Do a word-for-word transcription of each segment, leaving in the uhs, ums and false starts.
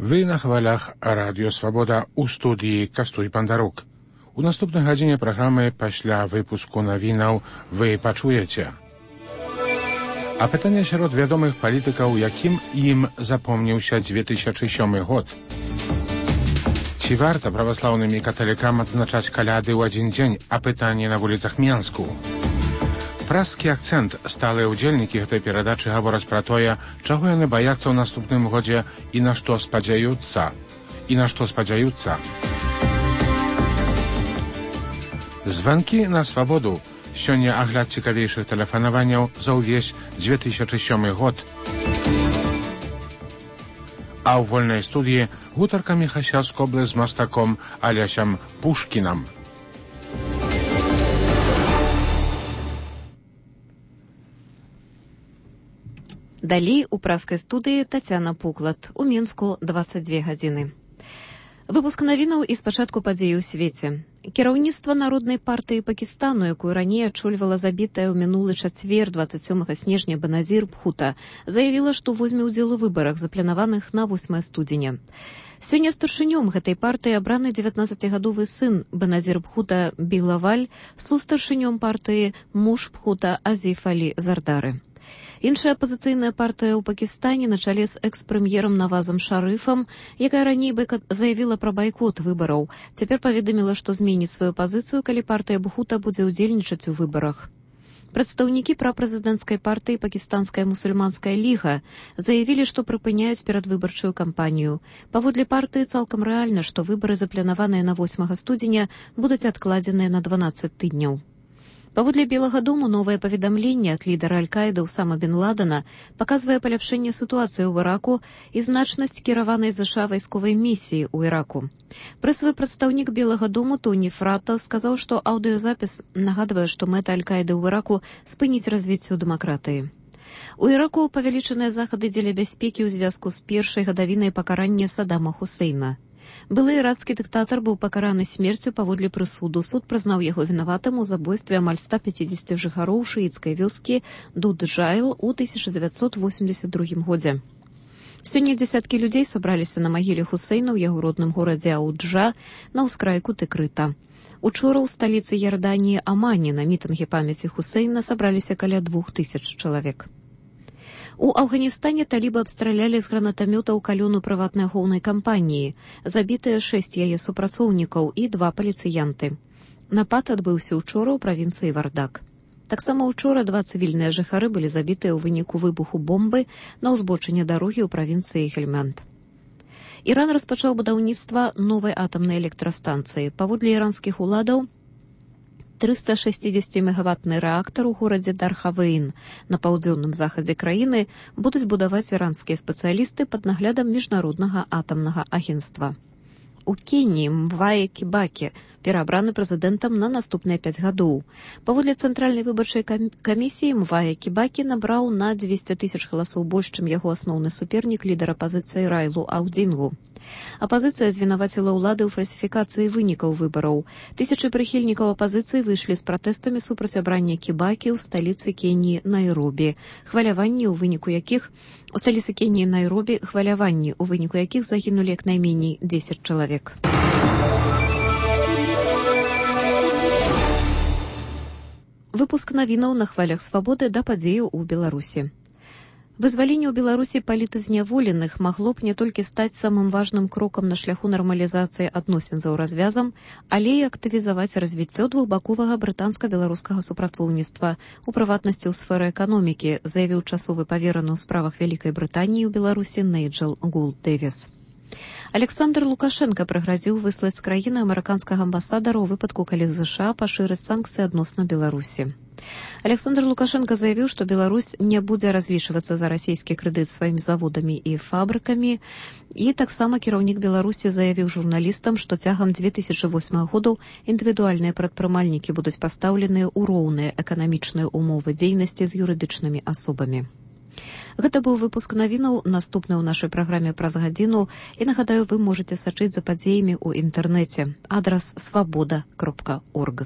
Ви на хвалях Радіо Свобода у студії Кастуй Пандарук. У наступнай гадзіне праграмы пасля выпуску навінаў вы пачуеце. А пытанне сярод вядомых палітыкаў, якім ім запомніўся две тысячы сёмы год. Ці варта праваслаўным і каталікам адзначаць каляды ў адзін дзень, а пытанне на вуліцах Менску. Праскі акцэнт. Сталыя ўдзельнікі гэтай перадачы гавораць пра тое, чаго яны баяцца ў наступным годзе і на што спадзяюцца. І на што спадзяюцца. Званкі на свабоду. Сёння агляд цікавейшых тэлефанаванняў за ўвесь две тысячы сёмы год. А ў вольнай студіі гутарка Міхася Скоблы з мастаком Алясям Пушкінам. Далей у праскай студыі Тацяна Пуклад. У Менску дваццаць дзве гадзіны. Выпуск навінаў і спачатку падзеі ў свеце. Кіраўніцтва Народнай партыі Пакістану, якую раней ачольвала забітая ў мінулы чацвер дваццаць сёмага снежня Беназір Бхута, заявіла, што возьме ўдзел у выбарах, запланаваных на восьмае студзеня. Сёння старшынём гэтай партыі абраны дзевятнаццацігадовы сын Беназір Бхута Білаваль, сустаршынём партыі муж Бхута Азіф Алі Зардары. Іншая апазіцыйная партыя ў Пакістане на чале з экс-прэм'ерам Навазам Шарыфам, якая раней заявіла пра байкот выбараў, цяпер паведаміла, што зменіць сваю пазіцыю, калі партыя Бхута будзе ўдзельнічаць у выбарах. Прадстаўнікі прапрэзідэнцкай партыі Пакістанская мусульманская ліга заявілі, што прыпыняюць перадвыбарчую кампанію. Паводле партыі цалкам рэальна, што выбары, запланаваныя на восьмага студзеня, будуць адкладзеныя на дванаццаць тыдняў. Паводле Белага дому новае паведамленне ад лідара Аль-Каіды Усама бен Ладена паказвае паляпшэнне сітуацыі ў Іраку і значнасць кіраванай ЗША вайсковай місіі ў Іраку. Прэсавы прадстаўнік Белага дому Тоні Фрата сказаў, што аўдыёзапіс нагадвае, што мэта Аль-Каіды ў Іраку спыніць развіццё дэмакратыі. У Іраку павялічаныя захады дзеля бяспекі ў звязку з першай гадавінай пакарання Саддама Хусейна. Былы ірацкі дыктатар быў пакараны смерцю паводле прысуду. Суд прызнаў яго вінаватым у забойстве амаль ста пяцідзесяці жыхароў шыіцкай вёскі Дуд-Джайл у тысяча дзевяцьсот восемьдесят другім годзе. Сёння дзесяткі людзей сабраліся на магіле Хусейна ў яго родным горадзе Ауджа на ўскрайку Тыкрыта. Учора ў сталіцы Ярданіі Амане на мітынгі памяці Хусейна сабраліся каля двух тысяч чалавек. У Афганістане талібы абстралялі з гранатамётаў калёну прыватнай ахоўнай кампаніі. Забітыя шэсць яе супрацоўнікаў і два паліцыянты. Напад адбыўся ўчора ў правінцыі Вардак. Таксама ўчора два цывільныя жыхары былі забітыя ў выніку выбуху бомбы на ўзбочыне дарогі ў правінцыі Хельманд. Іран распачаў будаўніцтва новай атамнай электрастанцыі. Паводле іранскіх уладаў, трыста шэсцідзесяцімегаваттны рэактар у горадзе Дархавейн на паўдзённым захадзе краіны будуць будаваць іранскія спецыялісты пад наглядам міжнароднага атамнага агенцтва. У Кеніі Мвае Кібакі пераабраны прэзідэнтам на наступныя пяць гадоў. Паводле цэнтральнай выбарчай камісіі Мвае Кібакі набраў на дзвесце тысяч галасоў больш, чым яго асноўны супернік, лідар апазіцыі Райлу Аўдзінгу. Апазіцыя звінаваціла ўлады ў фальсіфікацыі вынікаў выбараў. Тысячы прыхільнікаў апазіцыі выйшлі з пратэстамі супраць абрання Кібакі ў сталіцы Кеніі Найробі, хваляванні ў выніку якіх у сталіцы Кеніі Найробі хваляванні ў выніку якіх загінулі як найменей дзесяць чалавек. Выпуск навінаў на хвалях свабоды да падзеяў у Беларусі. Вызваленне ў Беларусі палітазняволеных магло б не толькі стаць самым важным крокам на шляху нармалізацыі адносін за ўразвязам, але і актывізаваць развіццё двухбаковага брытанска-беларускага супрацоўніцтва, у прыватнасці ў сферы эканомікі, заявіў часовы павераны ў справах Вялікай Брытаніі ў Беларусі Нейджэл Гулд-Дэвіс. Александр Лукашенка прыгразіў выслаць з краіны амерыканскага амбасадара ў выпадку, калі ЗША пашырыць санкцыі адносна Беларусі. Александр Лукашенко заявіў, што Беларусь не будзе развішвацца за расійскі крэдыт сваімі заводамі і фабрыкамі, і таксама кіраўнік Беларусі заявіў журналістам, што цягам две тысячы восьмага году індывідуальныя прадпрымальнікі будуць пастаўленыя ў роўныя эканамічныя ўмовы дзейнасці з юрыдычнымі асобамі. Гэта быў выпуск навінаў, наступны ў нашай праграме праз гадзіну, і нагадаю, вы можаце сачыць за падзеямі ў інтэрнэце. Адрас свабода кропка орг.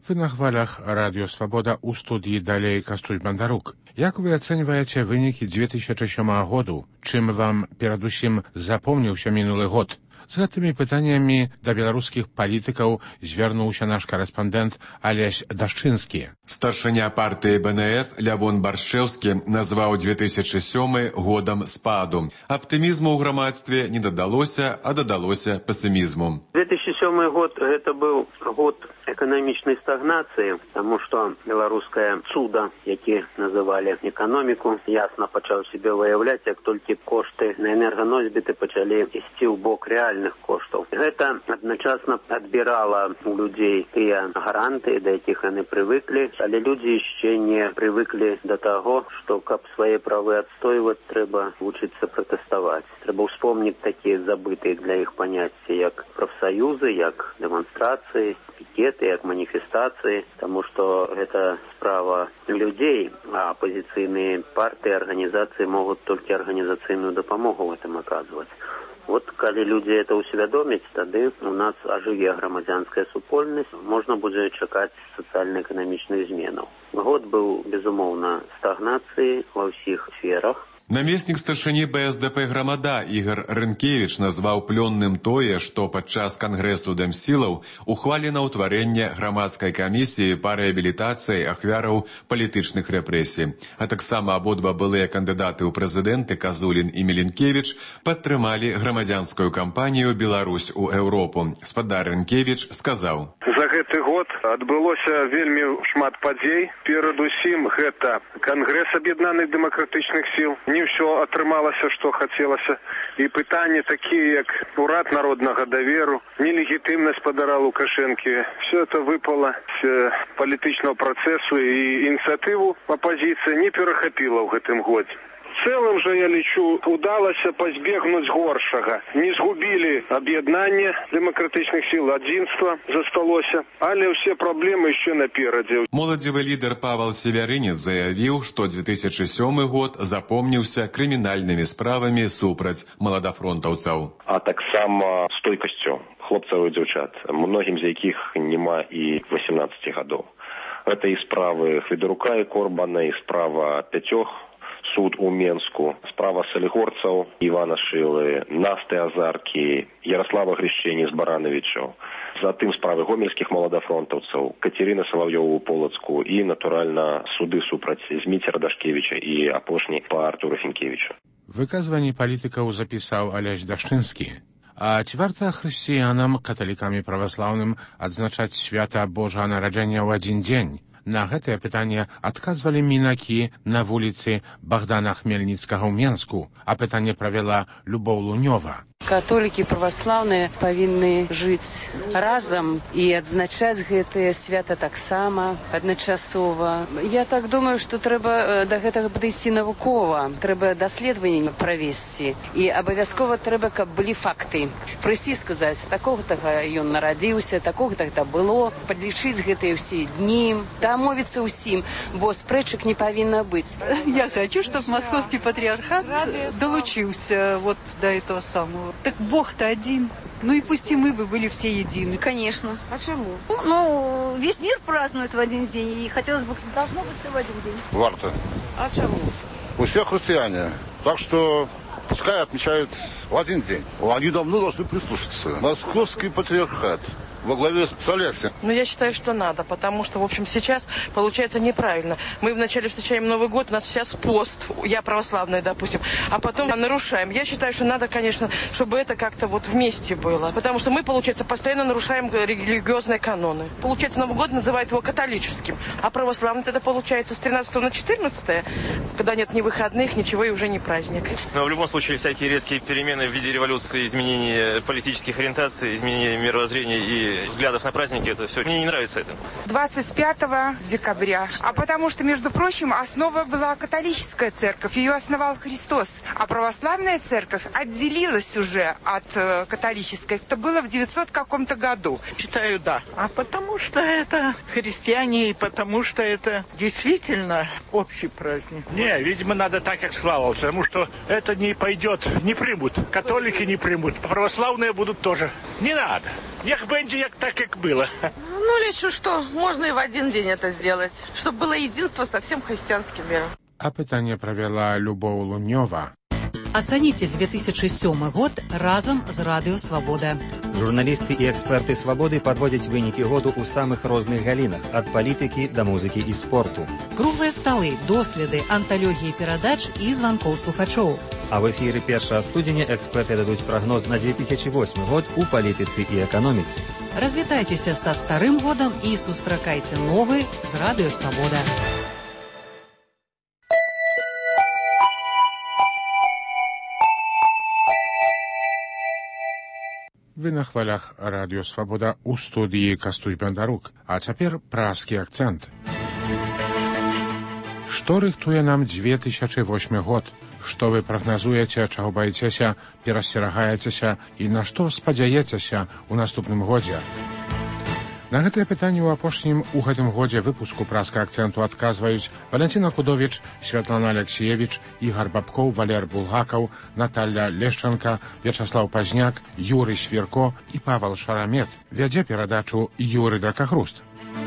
Wy na chwalach Radio Swoboda u studii dalej Kastuj Bandaruk. Jak wy oceniacie wyniki dwa tysiące siódmego roku? Czym wam перадусім zapomniał się minuli rok? Z гэтымі пытаннямі да беларускіх палітыкаў звярнуўся наш корэспандэнт Алесь Дашчынскі. Старшыня партыі бэ эн эф Лявон Баршчэўскі назваў две тысячи сёмы годам спаду. Аптымізму ў грамадстве не дадалося, а дадалося песімізму. две тысячи сёмы год гэта быў год эканамічнай стагнацыі, таму што беларускае цуда, які называлі эканоміку, ясна пачаў сябе выяўляць, як толькі кошты на энерганосьбіты пачалі ісці ў бок рэальных коштаў. Гэта адначасна адбірала у людзей тыя гаранты, да якіх яны прывыклі, але людзі яшчэ не прывыклі да таго, што каб свае правы адстойваць, трэба вучыцца пратэставаць. Трэба ўспомніць такія забытыя для іх паняцці, як прафсаюзы, як дэманстрацыі, пікеты, як маніфестацыі, таму што гэта справа людзей, а апазіцыйныя партыі, арганізацыі могуць толькі арганізацыйную дапамогу ў гэтым аказваць. Вот калі людзі это ўсвядомяць, тады у нас ажыве грамадзянская супольнасць, можна будзе чакаць сацыяльна-эканамічных зменаў. Год быў, безумоўна, стагнацыі ва ўсіх сферах. Намеснік старшыні бэ эс дэ пэ «Грамада» Ігор Рынкевіч назваў плённым тое, што падчас кангрэсу дэмсілаў ухвалена ўтварэнне грамадскай камісіі па рэабілітацыі ахвяраў палітычных рэпрэсій. А таксама абодва былыя кандыдаты ў прэзідэнты Казулін і Меленкевіч падтрымалі грамадзянскую кампанію «Беларусь у Еўропу». Спадар Рынкевіч сказаў: За гэты год адбылося вельмі шмат падзей. Перадусім гэта кангрэс аб'яднаных дэмакратычных сіл. Не ўсё атрымалася, што хацелася. І пытанні такія, як урад народнага даверу, нелегітымнасць падара Лукашэнкі. Все это выпало з палітычнага працэсу, і ініцыятыву апазіцыя не перахапіла ў гэтым годзе. В целом же, я лічу, удалося пазбегнуць горшага. Не згубілі аб'яднанне дэмакратычных сіл, адзінства засталося, але ўсе праблемы яшчэ наперадзе. Моладзевы лідар Павел Севярынец заявіў, што две тысячи сёмы год запомніўся крымінальнымі справамі супраць маладафронтаўцаў. А таксама стойкасцю хлопцаў і дзяўчат, многім з якіх няма і восемнадцати гадоў. Гэта і справы Хвідарука і Корбана, і справа пятёх, суд у Менску, справа салігорцаў Івана Шылы, Насты Азаркі, Ярослава Грішчэні з Барановичаў, затым справы гомельскіх маладафронтаўцаў, Кацярына Салаўёву ў Полацку і, натуральна, суды супраць Зміцера Дашкевіча і апошні па Артуру Фінкевічу. Выказванні палітыкаў запісаў Алесь Дашчынскі. А ці варта хрысціянам, каталікам і праваслаўным адзначаць свята Божага нараджэння ў адзін дзень? На гэтае пытанне адказвалі мінакі на вуліцы Богдана Хмельніцкага ў Менску, а пытанне правяла Любоў Лунёва. Католікі і праваслаўныя павінны жыць разам і адзначаць гэтае свята таксама адначасова. Я так думаю, што трэба да гэтага падысці навукова, трэба даследаванне правесці. І абавязкова трэба, каб былі факты. Прыйсці сказаць, такога-то ён нарадзіўся, такога-то гэта было, падлічыць гэтыя ўсе дні, дамовіцца ўсім, бо спрэчак не павінна быць. Я хочу, чтобы московский патриархат долучился вот до этого самого. Так Бог-то один. Ну и пусть и мы бы были все едины. Конечно. А чему? Ну, ну, весь мир празднует в один день, и хотелось бы, должно быть все в один день. Варто. А чему? У всех христиане. Так что пускай отмечают в один день. Они давно должны прислушаться. Московский патриархат во главе с Алексием. Ну, я считаю, что надо, потому что, в общем, сейчас получается неправильно. Мы вначале встречаем Новый год, у нас сейчас пост, я православная, допустим, а потом нарушаем. Я считаю, что надо, конечно, чтобы это как-то вот вместе было, потому что мы, получается, постоянно нарушаем религиозные каноны. Получается, Новый год называют его католическим, а православный тогда получается с тринадцатого на четырнадцатое, когда нет ни выходных, ничего и уже не праздник. Но в любом случае всякие резкие перемены в виде революции, изменения политических ориентаций, изменения мировоззрения и взглядов на праздники, это все. Мне не нравится это. двадцать пятого декабря. А потому что, между прочим, основа была католическая церковь. Ее основал Христос. А православная церковь отделилась уже от э, католической. Это было в девятисотом каком-то году. Считаю, да. А потому что это христиане, и потому что это действительно общий праздник. Не, видимо, надо так, как Слава, потому что это не пойдет, не примут. Католики не примут. Православные будут тоже. Не надо. Як będzie, як так, як было. Ну, лечу, что можно и в один день это сделать, чтобы было единство со всем христианским миром. А пытанне правяла Любоў Лунёва. Ацаніце две тысячи сёмы год разам з Радыё Свабода. Журналісты і эксперты Свабоды падводзяць вынікі году ў самых розных галінах, ад палітыкі да музыкі і спорту. Круглыя сталы, доследы, анталогіі перадач і званкоў слухачоў. А в эфіры першага студзеня эксперты дадуць прагноз на две тысячи восьмы год у палітыцы і эканоміцы. Развітайцеся са старым годам і сустракайце новы з Радыё Свабода. Вы на хвалях Радыё Свабода у студыі Кастуй Бандарук. А цяпер праскі акцэнт. Што рыхтуе нам две тысячи восьмы год? Што вы прагназуеце, чаго баіцеся, перасцерагаецеся і на што спадзяецеся ў наступным годзе? На гэтае пытанне ў апошнім у гэтым годзе выпуску праска акцэнту адказваюць Валентина Кудовіч, Святлана Алексеевич, Ігор Бабкоў, Валер Булгакаў, Наталья Лешченко, Вячаслав Пазняк, Юрый Свірко і Павел Шарамет. Вядзе перадачу Юрый Дракахруст.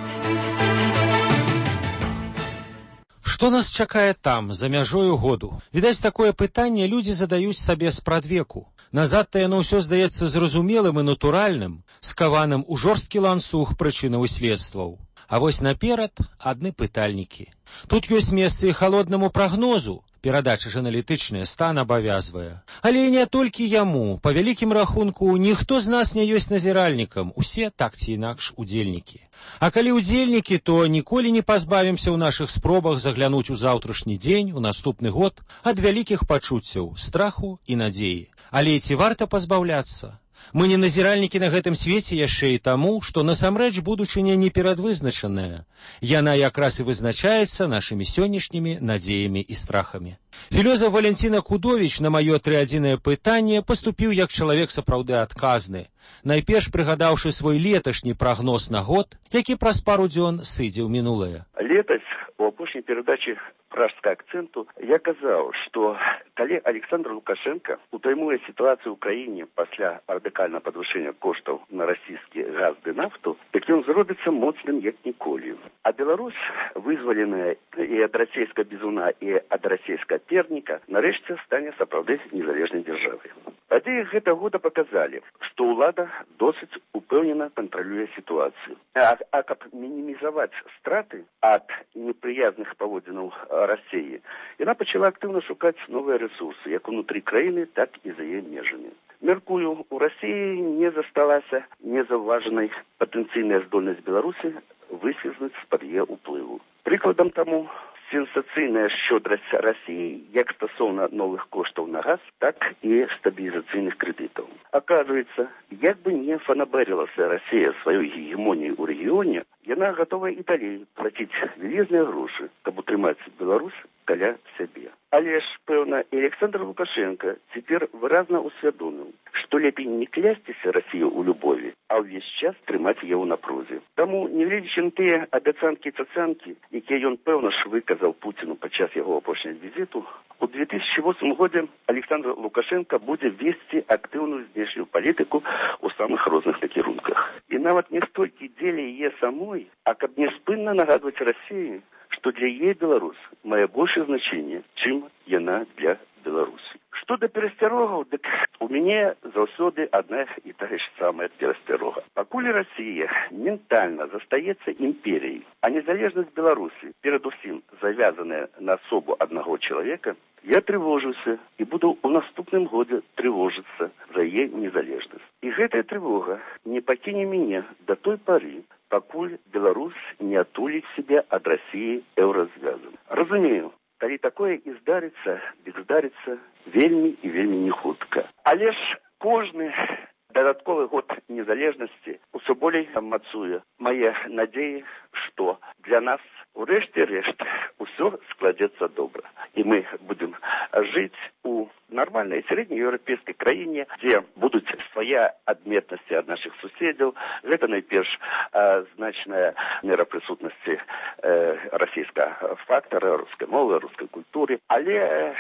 Што нас чакае там, за мяжою году? Відаць, такое пытанне людзі задаюць сабе спрадвеку. Назад-то яно ўсё здаецца зразумелым і натуральным, скаваным у жорсткі ланцуг прычынаў і следстваў. А вось наперад адны пытальнікі. Тут ёсць месца і халоднаму прагнозу. Перадача ж аналітычная стан абавязвае. Але і не толькі яму. Па вялікім рахунку, ніхто з нас не ёсць назіральнікам. Усе так ці інакш удзельнікі. А калі удзельнікі, то ніколі не пазбавімся ў нашых спробах заглянуць у заўтрашні дзень, у наступны год, ад вялікіх пачуццяў, страху і надзеі. Але ці варта пазбаўляцца? Мы не назіральнікі на гэтым свеце яшчэ і таму, што насамрэч будучыня не перадвызначаная. Яна якраз і вызначаецца нашымі сённяшнімі надзеямі і страхамі. Філёзаф Валентина Кудовіч на маё трыадзінае пытанне паступіў як чалавек сапраўды адказны, найперш прыгадаўшы свой леташні прагноз на год, які праз пару дзён сыдзе ў мінулае. Летась у апошняй перадачы пражска акцэнту я казаў, што калі Александр Лукашенко утаймуе сітуацыю ў краіне пасля радыкальнага падвышэння коштаў на расійскі газ ды нафту, так ён зробіцца моцным як ніколі. А Беларусь, вызваленая і ад расійскага бізуна, і ад расійскага перніка, нарэшце стане сапраўды незалежнай дзяржавай. Падзеі гэта года паказалі, што ўлада досыць упэўнена кантралюе сітуацыю. А, а каб мінімізаваць страты ад непрыязных паводзінаў Расіі, яна пачала актыўна шукаць новыя рэсурсы, як унутры краіны, так і за яе межамі. Мяркую, у Расіі не засталася незаўважанай патэнцыйная здольнасць Беларусі выслізнуць з-пад яе ўплыву. Прыкладам таму сенсацыйная шчодрасць Расіі як стасоўна новых коштаў на газ, так і стабілізацыйных крэдытаў. Аказваецца, як бы не фанабэрылася Расія сваёй гегемоніяй у рэгіёне, яна гатова і далей плаціць вялізныя грошы, каб утрымаць Беларусь каля сябе. Але ж, пэўна, і Александр Лукашенко цяпер выразна усвядоміў, што лепей не клясціся Расію ў любові, а ўвесь час трымаць яе ў напрозе. Таму, негледзячы на тыя абяцанкі-цацанкі, якія ён, пэўна ж, выказаў Пуціну падчас яго апошняга візіту, у две тысячи восьмым годзе Александр Лукашенко будзе весці актыўную знешнюю палітыку ў самых розных накірунках. І нават не столькі дзеля яе самой, а каб няспынна нагадваць Расіі, што для яе Беларусь мае большее значэнне, чым яна для Беларусі. Што да перасцярогаў, дык у мяне заўсёды адна і тая ж самая перасцярога. Пакуль Расія ментальна застаецца імперіяй, а незалежнасць Беларусі, перадусім завязаная на асобу аднаго чалавека, я трывожуся і буду ў наступным годзе трывожыцца за яе незалежнасць. І гэтая трывога не пакіне мяне да той пары, пакуль Беларусь не атуліць сябе ад Расіі еўразвязам. Разумею, калі такое і здарыцца, дык здарыцца вельмі і вельмі не хутка. Але ж кожны дадатковы год незалежнасці ўсё болей мацуе мае надзеі, што для нас у рэшце рэшт усё складзецца добра. І мы будзем жыць у нармальнай сярэднееўрапейскай краіне, дзе будуць свае адметнасці ад нашых суседзяў. Гэта найперш э, значная мера прысутнасці э, расійскага фактара, рускай мовы, рускай культуры. Але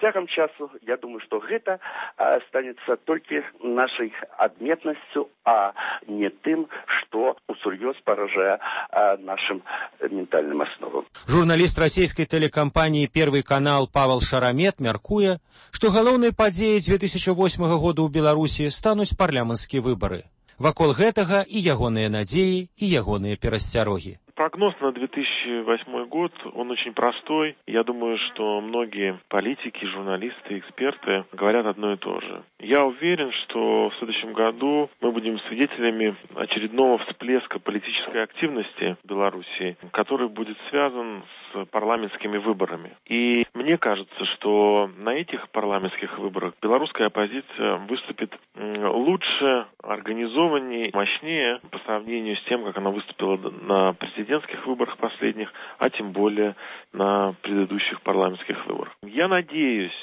цягам часу я думаю, што гэта астанецца толькі нашай адметнасцю, а не тым, што усур'ёз паражае нашым ментальным асновам. Журналіст расійскай тэлекампаніі «Первый канал» Павел Шарамет мяркуе, што галоўнай падзеяй дзве тысячы восьмага года ў Беларусі стануць парламенцкія выбары. Вакол гэтага і ягоныя надзеі, і ягоныя перасцярогі. Прогноз на две тысячи восьмой год, он очень простой. Я думаю, что многие политики, журналисты, эксперты говорят одно и то же. Я уверен, что в следующем году мы будем свидетелями очередного всплеска политической активности в Беларуси, который будет связан с парламентскими выборами. И мне кажется, что на этих парламентских выборах белорусская оппозиция выступит лучше, организованнее, мощнее по сравнению с тем, как она выступила на президентских выборах последних, а тем более на предыдущих парламентских выборах. Я надеюсь,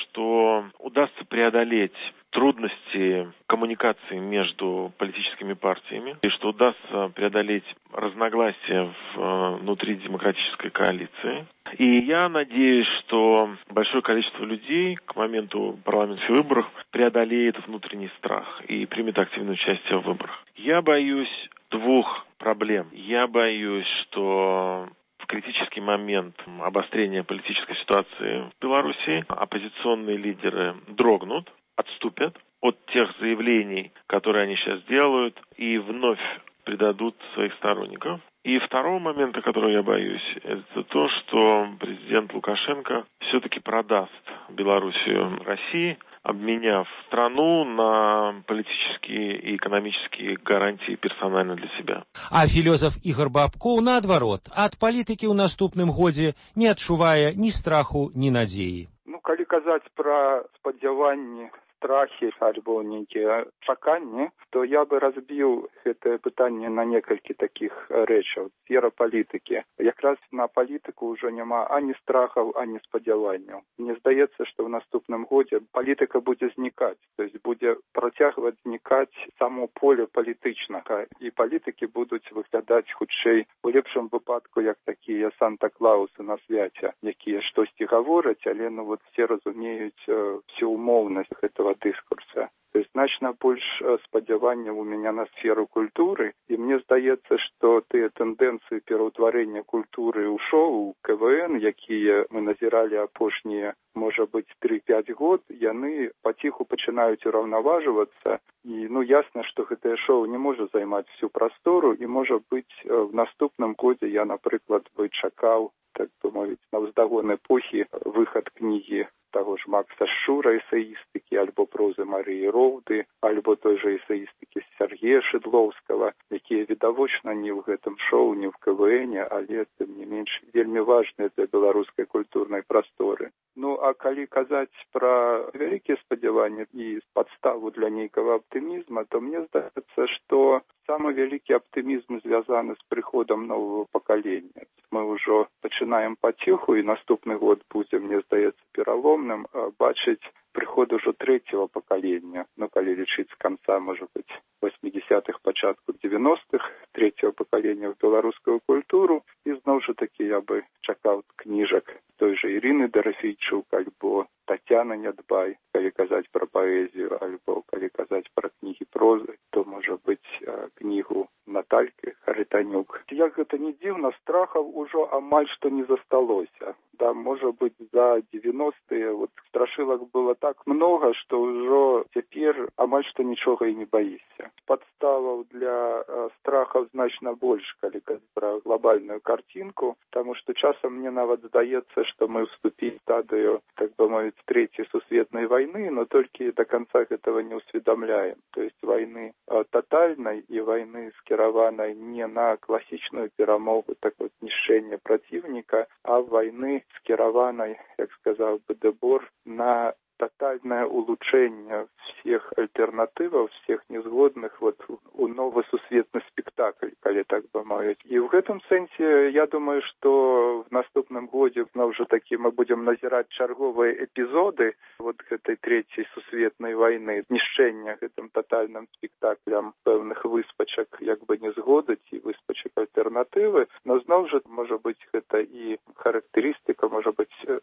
что удастся преодолеть трудности коммуникации между политическими партиями, и что удастся преодолеть разногласия внутри демократической коалиции. И я надеюсь, что большое количество людей к моменту парламентских выборов преодолеет внутренний страх и примет активное участие в выборах. Я боюсь двух проблем. Я боюсь, что в критический момент обострения политической ситуации в Беларуси оппозиционные лидеры дрогнут, отступят от тех заявлений, которые они сейчас делают, и вновь предадут своих сторонников. И второго момента, которого я боюсь, это то, что президент Лукашенко все-таки продаст Белоруссию России, обменяв страну на политические и экономические гарантии персонально для себя. А філёзаф Ігор Бабкоў, наадварот, ад палітыкі ў наступным годзе не адчувае ні страху, ні надзеі. Ну, калі казаць пра спадзяванні, страхі альбо нейкія чаканні, то я бы разбіў гэтае пытанне на некалькі такіх рэчаў. Сфера палітыкі. Якраз на палітыку ўжо няма ані страхаў, ані спадзяванняў. Мне здаецца, што ў наступным годзе палітыка будзе знікаць, то есть будзе працягваць знікаць само поле палітычнага, і палітыкі будуць выглядаць хутчэй у лепшым выпадку як такія Санта-Клаусы на свяце, якія штосьці гавораць, але ну вот все разумеюць э, всю умоўнасць гэтага дыскурса. То есть значна больш спадзяванняў у меня на сферу культуры, і мне здаецца, што тыя тэндэнцыі пераўтварэння культуры ў шоу, ка вэ эн, якія мы назіралі апошнія, можа быць, тры-пяць год, яны паціху пачынаюць ураўнаважвацца, і ну ясна, што гэтае шоу не можа займаць всю прастору, і можа быць, в наступным годзе я, напрыклад, бы чакаў, так бы мовіць, на ўздагон эпохі выхад кнігі таго ж Макса Шура, эсеістыкі, альбо прозы Марыі Роўды, альбо той же эсеістыкі Сергея Шыдлоўскага, якія відавочна не ў гэтым шоу, не ў ка вэ эне, але, тым не менш, вельмі важныя для беларускай культурнай прасторы. Ну, а калі казаць пра вялікія спадзяванні і падставу для нейкага аптымізма, то мне здаецца, што самы вялікі аптымізм звязаны з прыходам новага пакалення. Мы ўжо пачынаем паціху, і наступны год будзе, мне здаецца, пераломным бачыць прыход ужо трэцяга пакалення, ну, калі лічыць з канца, можа быць, восьмідзесятых, пачатку дзевяностых, трэцяга пакалення ў беларускую культуру, і зноў жа такі я бы чакаў кніжак той же Ірыны Дарафейчук, альбо Тацяны Нядбай, калі казаць пра паэзію, альбо калі казаць пра кнігі прозы, то, можа быць, кнігу Наталькі Хаританюк. Як гэта не дзіўна, страхаў ужо амаль што не засталося. Да, можа быць, за дзевяностыя вот страшылак было так много, што ўжо цяпер амаль што нічога і не баішся. Падставаў для э, страхаў значна больш, калі казаць пра глобальную картинку, таму што часам мне нават здаецца, што мы ўступілі в стадыю, так бы мовіць, трэцяй сусветнай вайны, но толькі до конца гэтага не ўсведамляем. То есть вайны э, тотальнай і вайны скіраванай не на класічную перамогу, так вот, знішчэння праціўніка, а вайны скіраванай, як сказаў бы Дебор, на тотальное улучшение всех альтернативов, всех незгодных вот у новый сусветный спектакль, коли так бы мовить. И в этом сенсе я думаю, что в наступном году уже таки мы будем назирать черговые эпизоды вот этой третьей сусветной войны, знищения этим тотальным спектаклем певных выспачек, как бы не згодить, и выспачек альтернативы, но снова же, может быть, это и характеристика, может быть, этой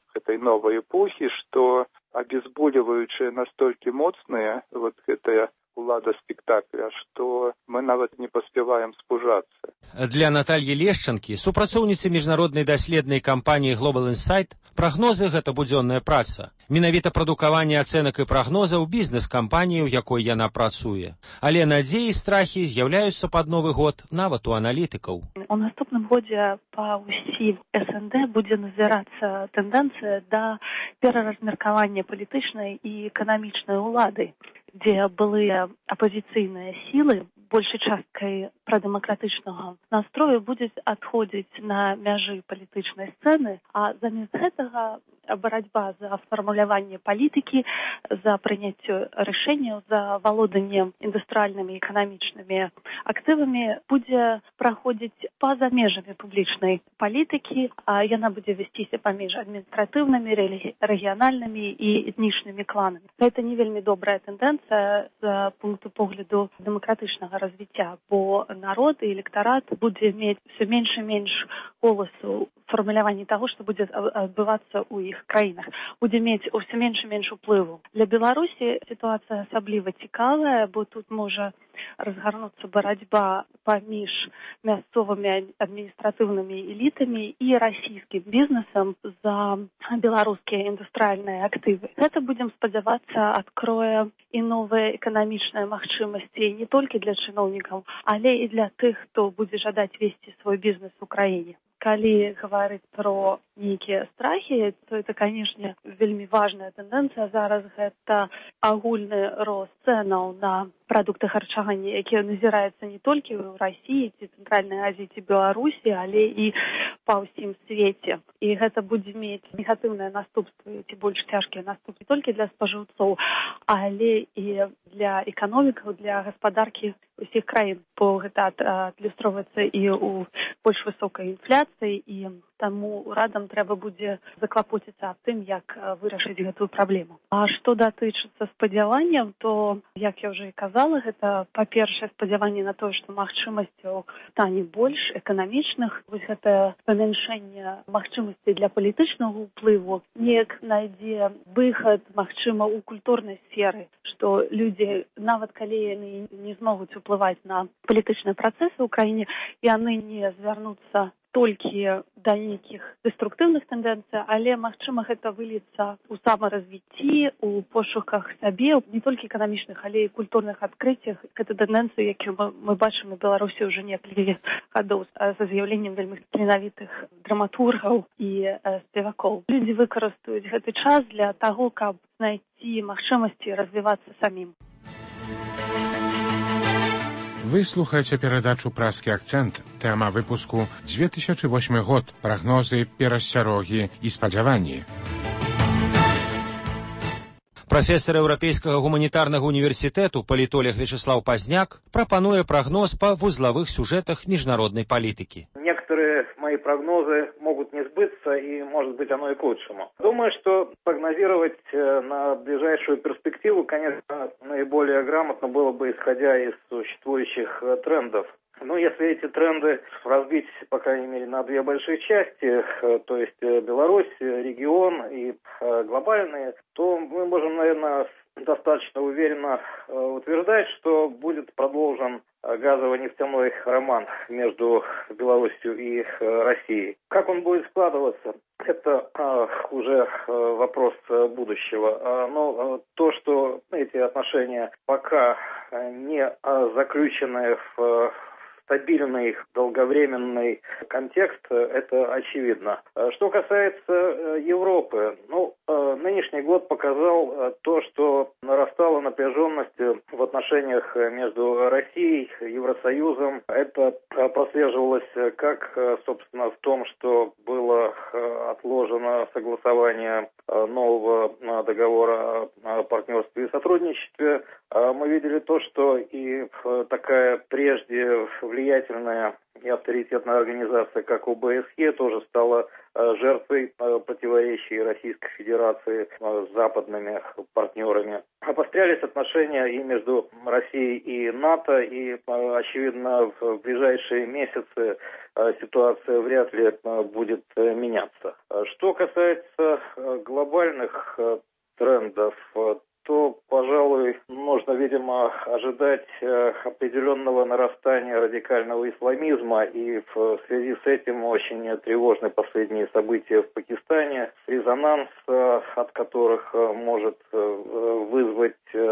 новой эпохи, что обезболивающие настолько мощные, вот это улада спектакля, что мы нават не поспеваем спужаться. Для Натальи Лешчанкі, супрацоўніцы міжнароднай даследнай кампаніі Global Insight, прагнозы гэта будзённая праца. Менавіта прадукаванне ацэнак і прагнозаў бізнес-кампаніі, у якой яна працуе. Але надзеі і страхі з'яўляюцца пад Новы год нават у аналітыкаў. У наступным годзе па ўсім эс эн дэ будзе назірацца тэндэнцыя да пераразмеркавання палітычнай і эканамічнай улады, дзе былыя апазіцыйныя сілы большай часткай прадэмакратычнага настрою будуць адходзіць на мяжы палітычнай сцэны, а замест гэтага барацьба за фармуляванне палітыкі, за прыняцце рашэнняў, за валоданне індустрыяльнымі і эканамічнымі актывамі будзе праходзіць па-за межамі публічнай палітыкі, а яна будзе весціся паміж адміністратыўнымі, рэгіянальнымі і этнічнымі кланамі. Гэта не вельмі добрая тэндэнцыя з пункту погляду дэмакратычнага развіцця, бо народ і электарат будзе мець все менш і менш голасу фармуляванні таго, што будзе адбывацца ў іх краінах, будзе мець ўсё менш і менш уплыву. Для Беларусі сітуацыя асабліва цікавая, бо тут можа разгарнуцца барацьба паміж мясцовымі адміністратыўнымі элітамі і расійскім бізнесам за беларускія індустрыяльныя актывы. Гэта, будзем спадзявацца, адкрое і новыя эканамічныя магчымасці не толькі для чыноўнікаў, але і для тых, хто будзе жадаць весці свой бізнес у краіне. Калі гаварыць про нейкія страхі, то это, канешне, вельмі важная тэндэнцыя. Зараз гэта агульны рост цэнаў на прадукты харчавання, якія назіраюцца не толькі ў Расіі, ці Цэнтральнай Азіі, ці Беларусі, але і па ўсім свеце. І гэта будзе мець негатыўныя наступствы, ці больш цяжкія наступствы не толькі для спажыўцоў, але і для эканомікаў, для гаспадаркі ўсіх краін. Бо гэта адлюстроўваецца і ў больш высокай інфляцыі, і таму урадам трэба будзе заклапоціцца аб тым, як вырашыць гэтую праблему. А што датычыцца спадзяванняў, то, як я ўжо і казала, гэта, па-першае, спадзяванне на тое, што магчымасцяў стане больш эканамічных. Вось гэта памяншэнне магчымасцей для палітычнага ўплыву неяк найдзе выхад, магчыма, у культурнай сферы, што людзі, нават калі яны не змогуць уплываць на палітычныя працэсы ў краіне, яны не звярнуцца толькі да нейкіх дэструктыўных тэндэнцый, але, магчыма, гэта выльецца ў самаразвіцці, у пошуках сабе, не толькі эканамічных, але і культурных адкрыццях. Гэта тэндэнцыі, якія мы, мы бачым у Беларусі ўжо некалькі гадоў са з'яўленнем вельмі таленавітых драматургаў і э, спевакоў. Людзі выкарыстаюць гэты час для таго, каб знайсці магчымасці развівацца самім. Вы слухаеце перадачу «Празкі акцэнт». Тэма выпуску две тысячи восьмы год. Прагнозы, перасцярогі і спадзяванні. Прафесор Еўрапейскага гуманітарнага універсітэту, палітолог Вячеслав Пазняк, прапануе прагноз па вузлавых сюжетах міжнародной палітыкі. Некоторые мои прогнозы могут не сбыться, и, может быть, оно и к лучшему. Думаю, что прогнозировать на ближайшую перспективу, конечно, наиболее грамотно было бы, исходя из существующих трендов. Ну, если эти тренды разбить, по крайней мере, на две большие части, то есть Беларусь, регион и глобальные, то мы можем, наверное, достаточно уверенно утверждать, что будет продолжен газово-нефтяной роман между Беларусью и Россией. Как он будет складываться, это а, уже а, вопрос будущего. А, но то, что эти отношения пока не а, заключены в стабильный, долговременный контекст, это очевидно. Что касается Европы, ну, нынешний год показал то, что нарастала напряженность в отношениях между Россией и Евросоюзом. Это прослеживалось как, собственно, в том, что было отложено согласование нового договора о партнерстве и сотрудничестве. Мы видели то, что и такая прежде влиятельная и авторитетная организация, как ОБСЕ, тоже стала жертвой противоречий Российской Федерации с западными партнерами. Обострялись отношения и между Россией и НАТО, и, очевидно, в ближайшие месяцы ситуация вряд ли будет меняться. Что касается глобальных трендов, то, пожалуй, нужно, видимо, ожидать определенного нарастания радикального исламизма, и в связи с этим очень тревожны последние события в Пакистане, резонанс от которых может вызвать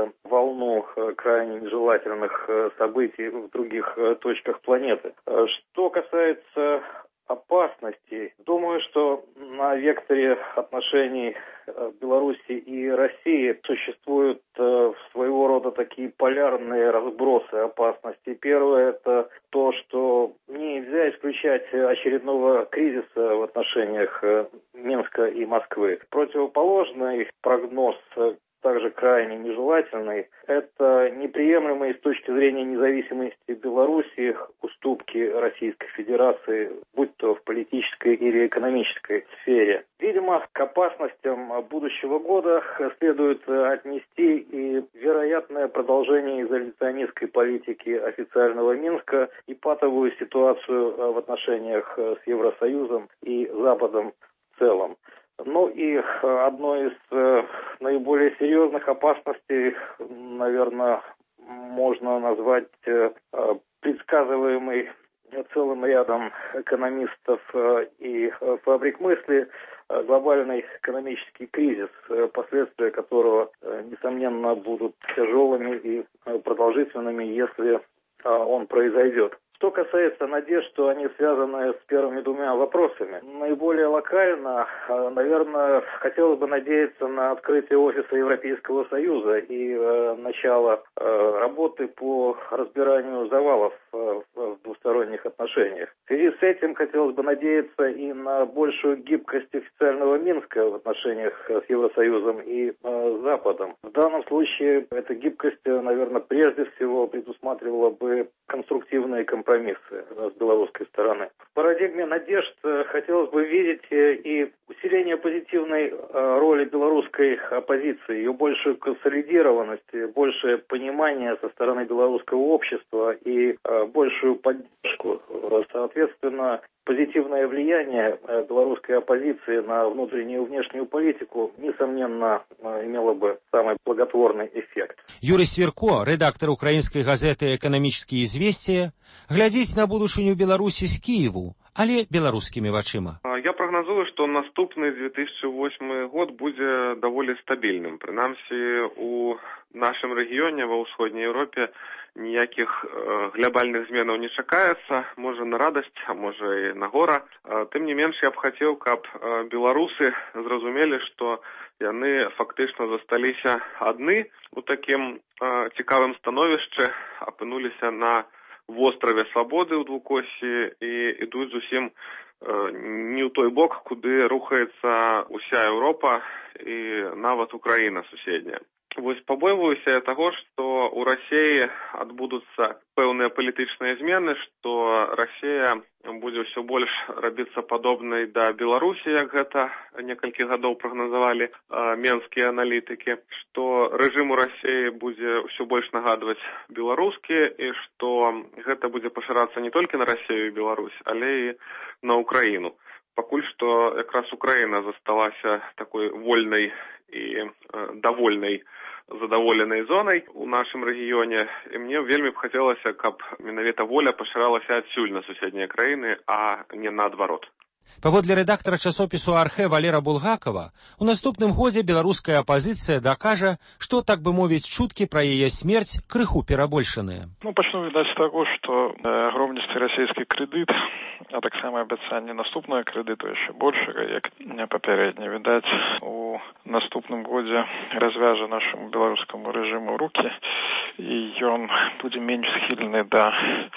волну крайне нежелательных событий в других точках планеты. Что касается опасностей, думаю, что на векторе отношений Беларуси и России существуют э, своего рода такие полярные разбросы опасностей. Первое — это то, что нельзя исключать очередного кризиса в отношениях э, Минска и Москвы. Противоположный прогноз, также крайне нежелательный, это неприемлемые с точки зрения независимости Беларуси уступки Российской Федерации, будь то в политической или экономической сфере. Видимо, к опасностям будущего года следует отнести и вероятное продолжение изоляционистской политики официального Минска и патовую ситуацию в отношениях с Евросоюзом и Западом в целом. Ну и одной из э, наиболее серьезных опасностей, наверное, можно назвать э, предсказываемый целым рядом экономистов э, и э, фабрик мысли э, глобальный экономический кризис, э, последствия которого, э, несомненно, будут тяжелыми и э, продолжительными, если э, он произойдет. Что касается надежд, что они связаны с первыми двумя вопросами, наиболее локально, наверное, хотелось бы надеяться на открытие офиса Европейского Союза и э, начало э, работы по разбиранию завалов э, в двусторонних отношениях. В связи с этим хотелось бы надеяться и на большую гибкость официального Минска в отношениях с Евросоюзом и э, Западом. В данном случае эта гибкость, наверное, прежде всего предусматривала бы конструктивные компромиссы с белорусской стороны. В парадигме надежд хотелось бы видеть и усиление позитивной роли белорусской оппозиции, ее большую консолидированность, большее понимание со стороны белорусского общества и большую поддержку. Соответственно, позитивное влияние белорусской оппозиции на внутреннюю и внешнюю политику, несомненно, имело бы самый благотворный эффект. Юрий Сверко, редактор украинской газеты «Экономические известия», глядзіць на будучыню Беларусі з Киеву, але беларускімі вачыма. Я прагназую, што наступны две тысячи восьмы год будзе даволі стабільным. Прынамсі, у нашым рэгіёне ва ўсходняй Еўропе ніякіх э, глобальных зменаў не чакаецца, можа на радасць, а можа і на гора. Э, тым не менш, я б хацеў, каб э, беларусы зразумелі, што яны фактычна засталіся адны у такім э, цікавым становішчы, апынуліся на востраве свабоды ў двукосі і ідуць зусім э, не ў той бок, куды рухаецца уся Еўропа і нават Украіна суседняя. Вось пабойваюся я таго, што ў Расіі адбудуцца пэўныя палітычныя змены, што Расія будзе ўсё больш рабіцца падобнай да Беларусі, як гэта некалькі гадоў прагназавалі менскія аналітыкі, што рэжым у Расіі будзе ўсё больш нагадваць беларускі і што гэта будзе пашырацца не толькі на Расію і Беларусь, але і на Украіну. Пакуль што якраз Украіна засталася такой вольнай і э, давольнай задаволенай зонай у нашым рэгіёне, і мне вельмі б хацелася, каб менавіта воля пашыралася адсюль на суседнія краіны, а не наадварот. Паводле рэдактара часопісу «Архэ» Валера Булгакова, у наступным годзе беларуская апазіцыя дакажа, што, так бы мовіць, чуткі пра яе смерць крыху перабольшаныя. Ну, пачну, відаць, з таго, што агромністы расійскі крэдыт, а таксама абяцанне наступнага крэдыту яшчэ большага, як папярэдне. Відаць, у наступным годзе развяжа нашаму беларускаму рэжыму рукі, і ён будзе менш схільны да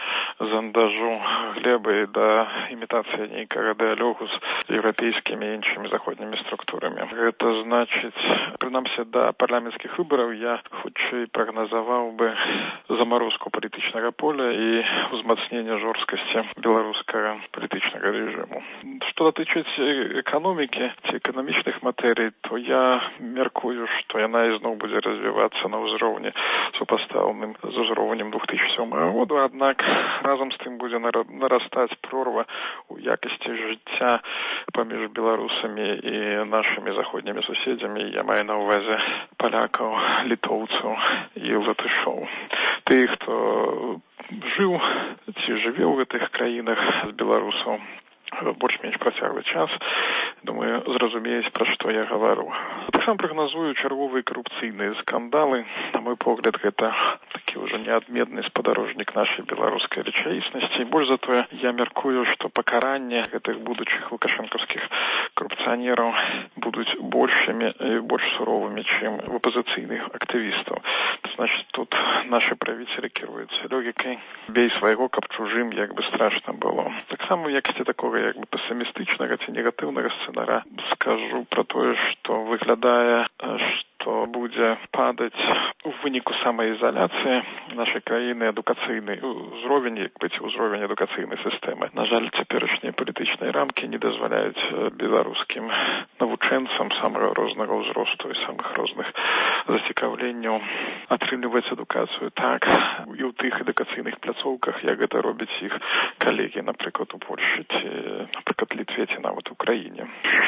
зандажу глебы і да імітацыі нейкага дыалогу з еўрапейскімі і іншымі заходнімі структурамі. это значит, принамсі до парламентских выборов я хутчэй прогнозовал бы заморозку политического поля и узмацнение жорсткости белорусского политического режиму. Что дотычыць экономики, экономичных материй, то я меркую, что она изноў будет развиваться на уровне супоставленным с уровнем две тысячи седьмого года, однако разом с тем будет нарастать прорва у якости життя поміж белорусами и нашими заходними соседями. Я маю на увазі поляков, литовцев и латышов. Тых, кто жил, ці живе в этих краинах с белорусов больш-менш працяглы час, думаю, зразумеюць, пра што я гавару. Таксама прагназую чарговыя карупцыйныя скандалы. На мой погляд, гэта такі ўжо неадменны спадарожнік нашай беларускай рэчаіснасці. Больш затое, я мяркую, што пакаранне гэтых будучых лукашэнкаўскіх коррупционеров будут большими и больше суровыми, чем у оппозиционных активистов. Значит, тут наши правители керуются логикой «бей своего, каб чужим, як бы страшно было». Так само в якости такого як бы пессимистичного ці негативного сценара скажу про то, что выглядая, что будет падать в выніку самоизоляции нашей краины адукацыйный узровень, як бы узровень адукацыйной системы. На жаль, цяперашнія палітычныя рамки не дазваляюць беларускім навучэнцам самого рознага ўзросту і самых розных зацікаўленняў атрымліваць адукацыю так і ў тых адукацыйных пляцоўках, як гэта робяць іх калегі, напрыклад, у Польшы ці, напрыклад, Літве ці нават у краіне.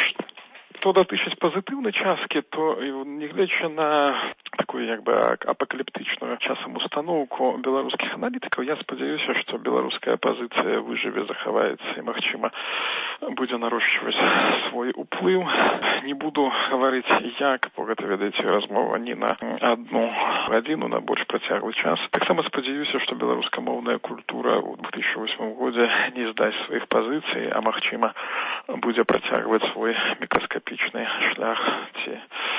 Што датычыць пазітыўнай часткі, то нягледзячы на такую як бы апакаліптычную часам установку беларускіх аналітыкаў, я спадзяюся, што беларуская апазіцыя выжыве, захаваецца і, магчыма, будзе нарошчваць свой уплыў. Не буду гаварыць як, бо гэта, ведаеце, размова не на одну гадзіну, на больш працяглы час. Таксама спадзяюся, што беларускамоўная культура ў две тысячи восьмым годзе не здасць сваіх пазіцый, а, магчыма, будзе працягваць свой мікраскапічны шлях ці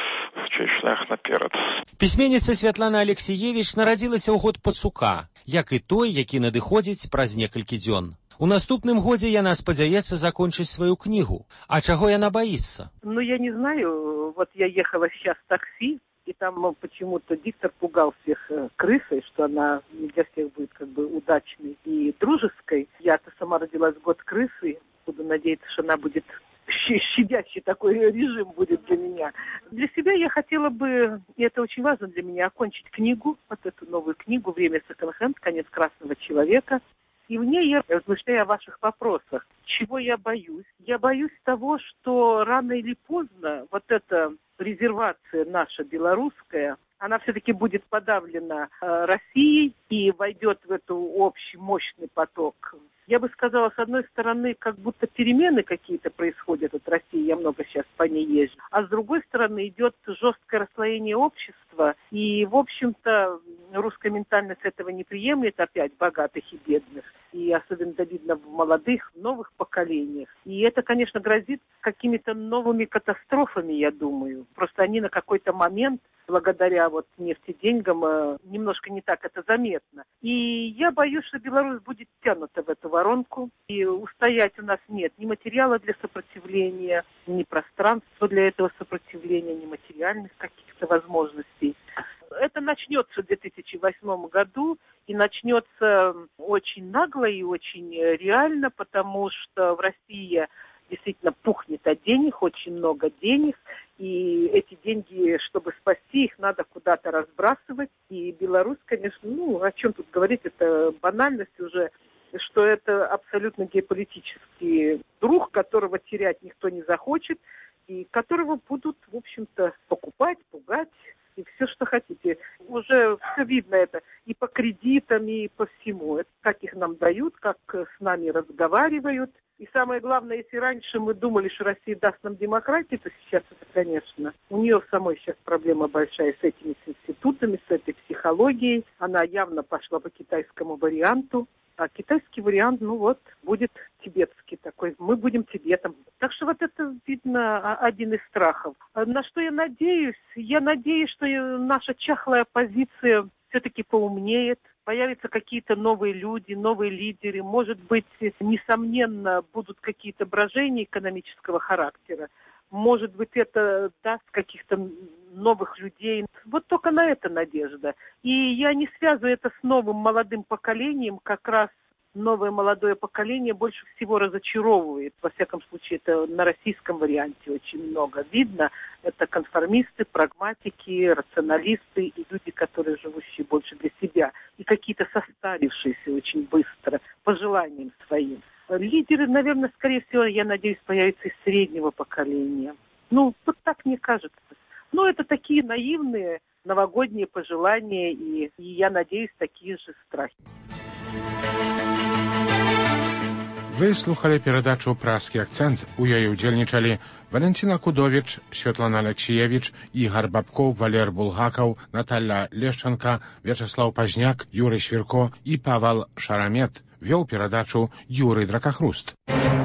чый шлях наперад. Пісьменніца Святлана Алексіевіч нарадзілася ў год Пацука, як і той, які надыходзіць праз некалькі дзён. У наступным годзе яна спадзяецца закончыць сваю кнігу. А чаго яна боится? Ну, я не знаю. Вот я ехала сейчас в такси, и там ну, почему-то диктор пугал всех э, крысой, что она не для всех будет как бы удачной и дружеской. Я-то сама родилась в год крысы, буду надеяться, что она будет щадящий такой режим будет для меня. Для себя я хотела бы, и это очень важно для меня, окончить книгу, вот эту новую книгу «Время секонд-хенд. Конец красного человека». И в ней я размышляю о ваших вопросах. Чего я боюсь? Я боюсь того, что рано или поздно вот эта резервация наша белорусская, она все-таки будет подавлена э, Россией и войдет в этот общий мощный поток. Я бы сказала, с одной стороны, как будто перемены какие-то происходят от России, я много сейчас по ней езжу, а с другой стороны идет жесткое расслоение общества, и, в общем-то, русская ментальность этого не приемлет опять богатых и бедных, и особенно это видно в молодых, новых поколениях. И это, конечно, грозит какими-то новыми катастрофами, я думаю. Просто они на какой-то момент, благодаря вот нефтеденьгам, немножко не так это заметно. И я боюсь, что Беларусь будет тянута в эту воронку, и устоять у нас нет ни материала для сопротивления, ни пространства для этого сопротивления, ни материальных каких-то возможностей. Это начнется в две тысячи восьмом году, и начнется очень нагло и очень реально, потому что в России действительно пухнет от денег, очень много денег, и эти деньги, чтобы спасти, их надо куда-то разбрасывать. И Беларусь, конечно, ну, о чем тут говорить, это банальность уже, что это абсолютно геополитический друг, которого терять никто не захочет, и которого будут, в общем-то, покупать, пугать, и все, что хотите. Уже все видно это и по кредитам, и по всему. Это как их нам дают, как с нами разговаривают. И самое главное, если раньше мы думали, что Россия даст нам демократию, то сейчас это, конечно, у нее самой сейчас проблема большая с этими с институтами, с этой психологией. Она явно пошла по китайскому варианту. А китайский вариант, ну вот, будет тибетский такой. Мы будем Тибетом. Так что вот это, видно, один из страхов. На что я надеюсь? Я надеюсь, что наша чахлая оппозиция все-таки поумнеет. Появятся какие-то новые люди, новые лидеры. Может быть, несомненно, будут какие-то брожения экономического характера. может быть, это даст каких-то новых людей. Вот только на это надежда. И я не связываю это с новым молодым поколением, как раз новое молодое поколение больше всего разочаровывает. Во всяком случае, это на российском варианте очень много видно. Это конформисты, прагматики, рационалисты и люди, которые живущие больше для себя. И какие-то состарившиеся очень быстро, по желаниям своим. Лидеры, наверное, скорее всего, я надеюсь, появятся из среднего поколения. Ну, вот так мне кажется. Но это такие наивные новогодние пожелания и, и я надеюсь, такие же страхи. Вы слухали передачу «Праский акцент». У яе удзельнічалі Валентина Кудович, Светлана Алексеевич, Игорь Бабков, Валер Булгаков, Наталья Лещенко, Вячеслав Пазняк, Юрий Свирко и Павел Шарамет. Вел передачу Юрий Дракахруст.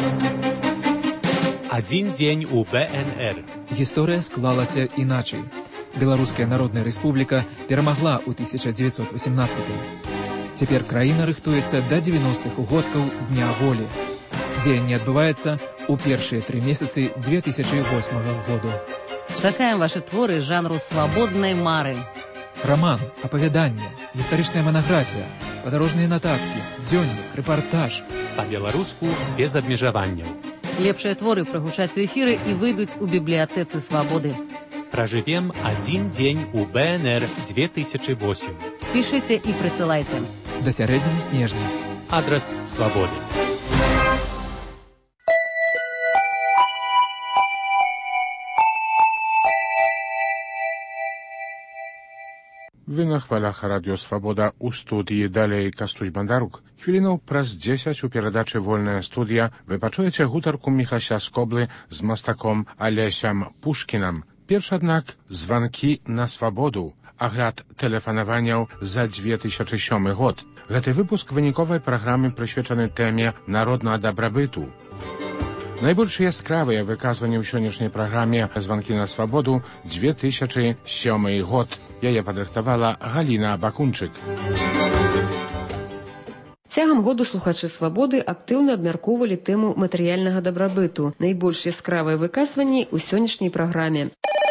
Один день у БНР. Гісторыя склалася іначай. Беларуская Народная Рэспубліка перамагла ў тысяча девятьсот восемнадцатым. Цяпер краіна рыхтуецца да дзевяностых угодкаў Дня волі. Дзеянне адбываецца ў першыя тры месяцы две тысячи восьмага году. Чакаем ваши творы жанру свабоднай мары. Роман, апавяданне, гістарычная манаграфія, падарожныя нататкі, дзённік, рэпартаж. Па-беларуску без абмежаванняў. Лепшыя творы прагучаць у эфіры і выйдуць у бібліятэцы свабоды. Проживем один день у БНР две тысячи восемь. Пишите и присылайте. До сярэдзіны снежня. Адрес свободы. Вы на хвалях Радио Свобода у студии далей Кастусь Бандарук. Хвілінаў праз дзесяць у перадачы «Вольная студія» вы пачуеце гутарку Міхася Скоблы з мастаком Алесям Пушкінам. Перш, аднак, званкі на свабоду, агляд тэлефанаванняў за две тысячи сёмы год. Гэты выпуск выніковай праграмы прысвечаны тэме народнага дабрабыту. Найбольш яскравыя выказванні ў сённяшняй праграме «Званкі на свабоду» две тысячи сёмы год. Яе падрыхтавала Галіна Бакунчык. Цягам году слухачы свабоды актыўна абмяркоўвалі тэму матэрыяльнага дабрабыту. Найбольш яскравыя выказванні ў сённяшняй праграме.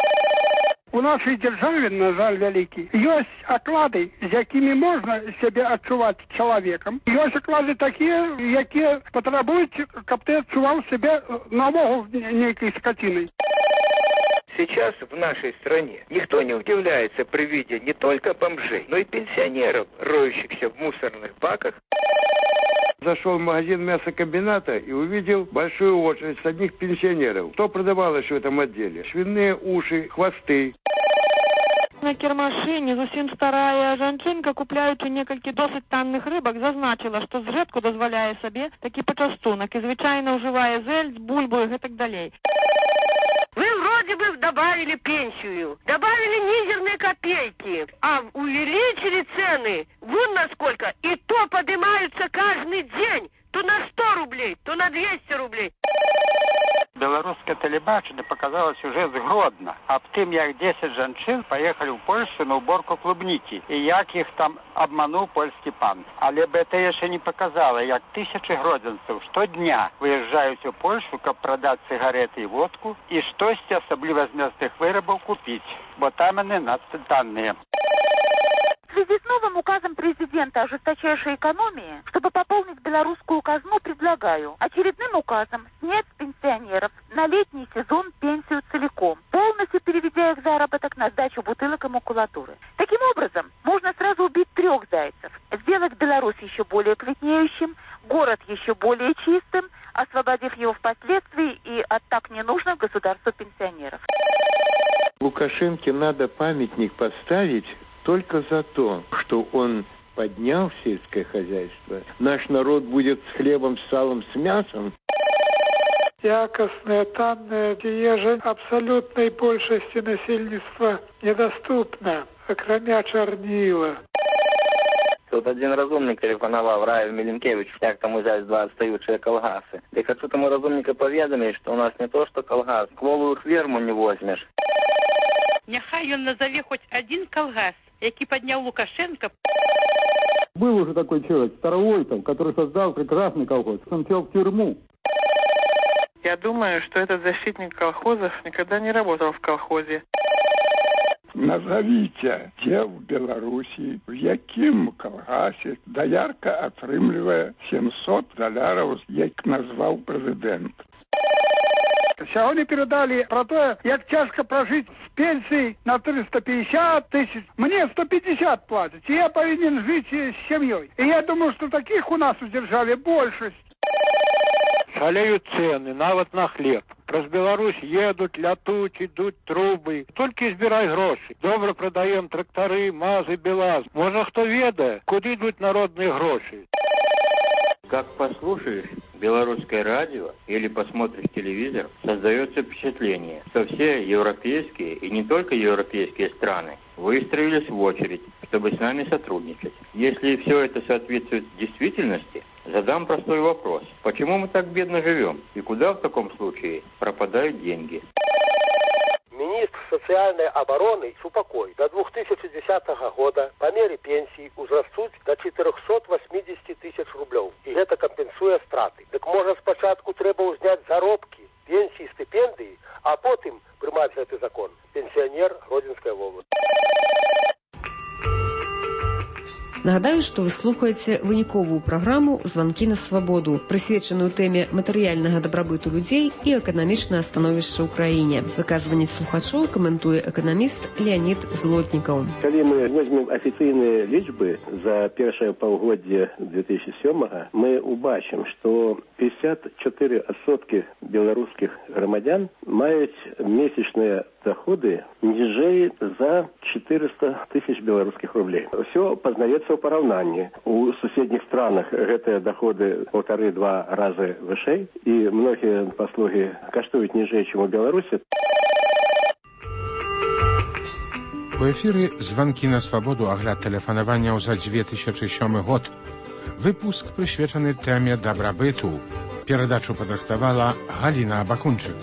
У нашей державе, на жаль, вялікі, ёсць аклады, з якімі можна сябе адчуваць чалавекам. Ёсць аклады такія, якія патрабуюць, каб ты адчуваў сябе наогул нейкай скотиной. Сейчас в нашей стране никто не удивляется при виде не только бомжей, но и пенсионеров, роющихся в мусорных баках. Зашел в магазин мясокомбината и увидел большую очередь с одних пенсионеров. Что продавалось в этом отделе? Свиные уши, хвосты. На кірмашы не зусім старая жанчынка, купляючы некалькі досыць танных рыбак, зазначила, што зрэдку дазваляе сабе такі пачастунак і звычайна ўжывае зэль, бульбу и гэтак далей. Вы вроде бы добавили пенсию, добавили мизерные копейки, а увеличили цены вон насколько, и то поднимаются каждый день, то на сто рублей, то на двести рублей. Белорусское телебачение показало сюжет з Гродно об тым, як десять жанчын поехали в Польшу на уборку клубники, и як их там обманул польский пан. Але бы это еще не показало, як тысячи гродзенцев штодня выезжают в Польшу, каб продать сигареты и водку, и штосьці особливо з мясных вырабов купить, бо там они надто танные. В связи с новым указом президента о жесточайшей экономии, чтобы пополнить белорусскую казну, предлагаю очередным указом снять с пенсионеров на летний сезон пенсию целиком, полностью переведя их заработок на сдачу бутылок и макулатуры. Таким образом, можно сразу убить трех зайцев, сделать Беларусь еще более плетнеющим, город еще более чистым, освободив его впоследствии и от так ненужных государству пенсионеров. Лукашенке надо памятник поставить только за то, что он поднял сельское хозяйство. Наш народ будет с хлебом, с салом, с мясом. Якостная танная ежа абсолютной большасці насельніцтва недоступна, акрамя чарніла. Тут один разумник телефоновал Раю Миленкевичу, як там узять два отстающие колгасы. Да хочу тому разумника поведомить, что у нас не то что колгас, кволую ферму не возьмешь. Няхай он назове хоть один колгас, який поднял Лукашенко. Был уже такой человек, Старовойтов, который создал прекрасный колхоз. Он сел в тюрьму. Я думаю, что этот защитник колхозов никогда не работал в колхозе. Назовите, где в Беларуси, в яким колгасе доярка отрымливая семьсот долларов, як назвал президент. Сьогодні передали про те, як тяжко прожити з пенсії на триста п'ятдесят тисяч. Мені сто п'ятдесят платять, і я повинен жити з сім'єю. І я думаю, що таких у нас у державі більшість. Шалеют цены, нават на хлеб. Праз Беларусь едут, лятуть, идут трубы. Только избирай гроши. Добро продаем трактори, мазы, белаз. Може, хто ведає, куди йдуть народні гроші? Как послушаешь белорусское радио или посмотришь телевизор, создается впечатление, что все европейские и не только европейские страны выстроились в очередь, чтобы с нами сотрудничать. Если все это соответствует действительности, задам простой вопрос. Почему мы так бедно живем? И куда в таком случае пропадают деньги? Министр социальной обороны Супокой до две тысячи десятого года по мере пенсии узрастут до четыреста восемьдесят тысяч рублей. И это компенсует страты. Так может спочатку треба узнать заробки, пенсии, стипендии, а потом принимать этот закон. Пенсионер Гродзенской области. Нагадаю, што вы слухаеце выніковую праграму «Званкі на свабоду», прысвечаную тэме матэрыяльнага дабрабыту людзей і эканамічнага становішча ў краіне. Выказванне слухачоў каментуе эканаміст Леонид Злотнікаў. Калі мы возьмем афіцыйныя лічбы за першае паўгоддзе две тысячи сёмага, мы убачым, што пятьдесят четыре адсоткі беларускіх грамадзян маюць месячныя доходы ніжэй за четыреста тысяч белорусских рублей. Все познаецца ў параўнанні. У суседніх странах гэтыя доходы полторы-два разы вышэй, і многія паслугі каштуюць ніжэй, чым у Беларусі. У эфіры «Званкі на свабоду», агляд тэлефанаванняў за две тысячи сёмы год. Выпуск прысвечаны тэме дабрабыту. Перадачу падрыхтавала Галіна Абакунчык.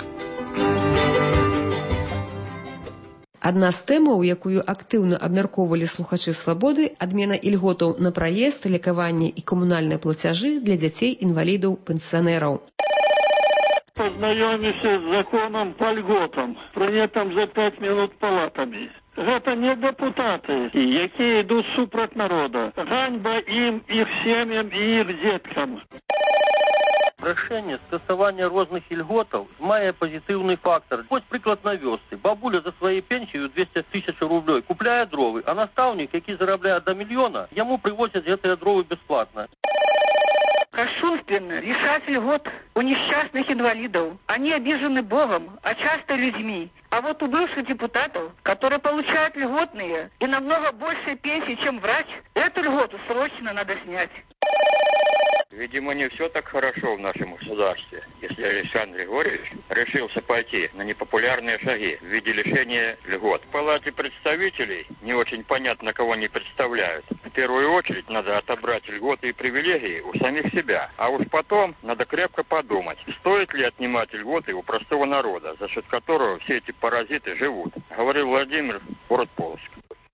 Адна з тэмаў, якую актыўна абмяркоўвалі слухачы «Свабоды», адмена ільготаў на праезд, лекаванне і камунальныя плацяжы для дзяцей-інвалідаў, пенсіянераў. Познайомимся с законом по льготам, прынятым за пять минут палатами. Гэта не депутаты, якія ідуць супраць народа. Ганьба ім, іх сем'ям і іх дзеткам. Рашэнне скасавання розных ільготаў мае пазітыўны фактор. Вось прыклад на вёсцы. Бабуля за свае пенсію двести тысяч рублей купляе дровы, а настаўнік, які зарабляе до мільёна, яму прывозяць гэтыя дровы бесплатно. Кощунственно лишать льгот у несчастных инвалидов. Они обижены Богом, а часто людьми. А вот у бывших депутатов, которые получают льготные и намного больше пенсии, чем врач, эту льготу срочно надо снять. Видимо, не все так хорошо в нашем государстве, если Александр Григорьевич решился пойти на непопулярные шаги в виде лишения льгот. В Палате представителей не очень понятно, кого они представляют. В первую очередь надо отобрать льготы и привилегии у самих себя, а уж потом надо крепко подумать, стоит ли отнимать льготы у простого народа, за счет которого все эти паразиты живут. Говорил Владимир, город Полоцк.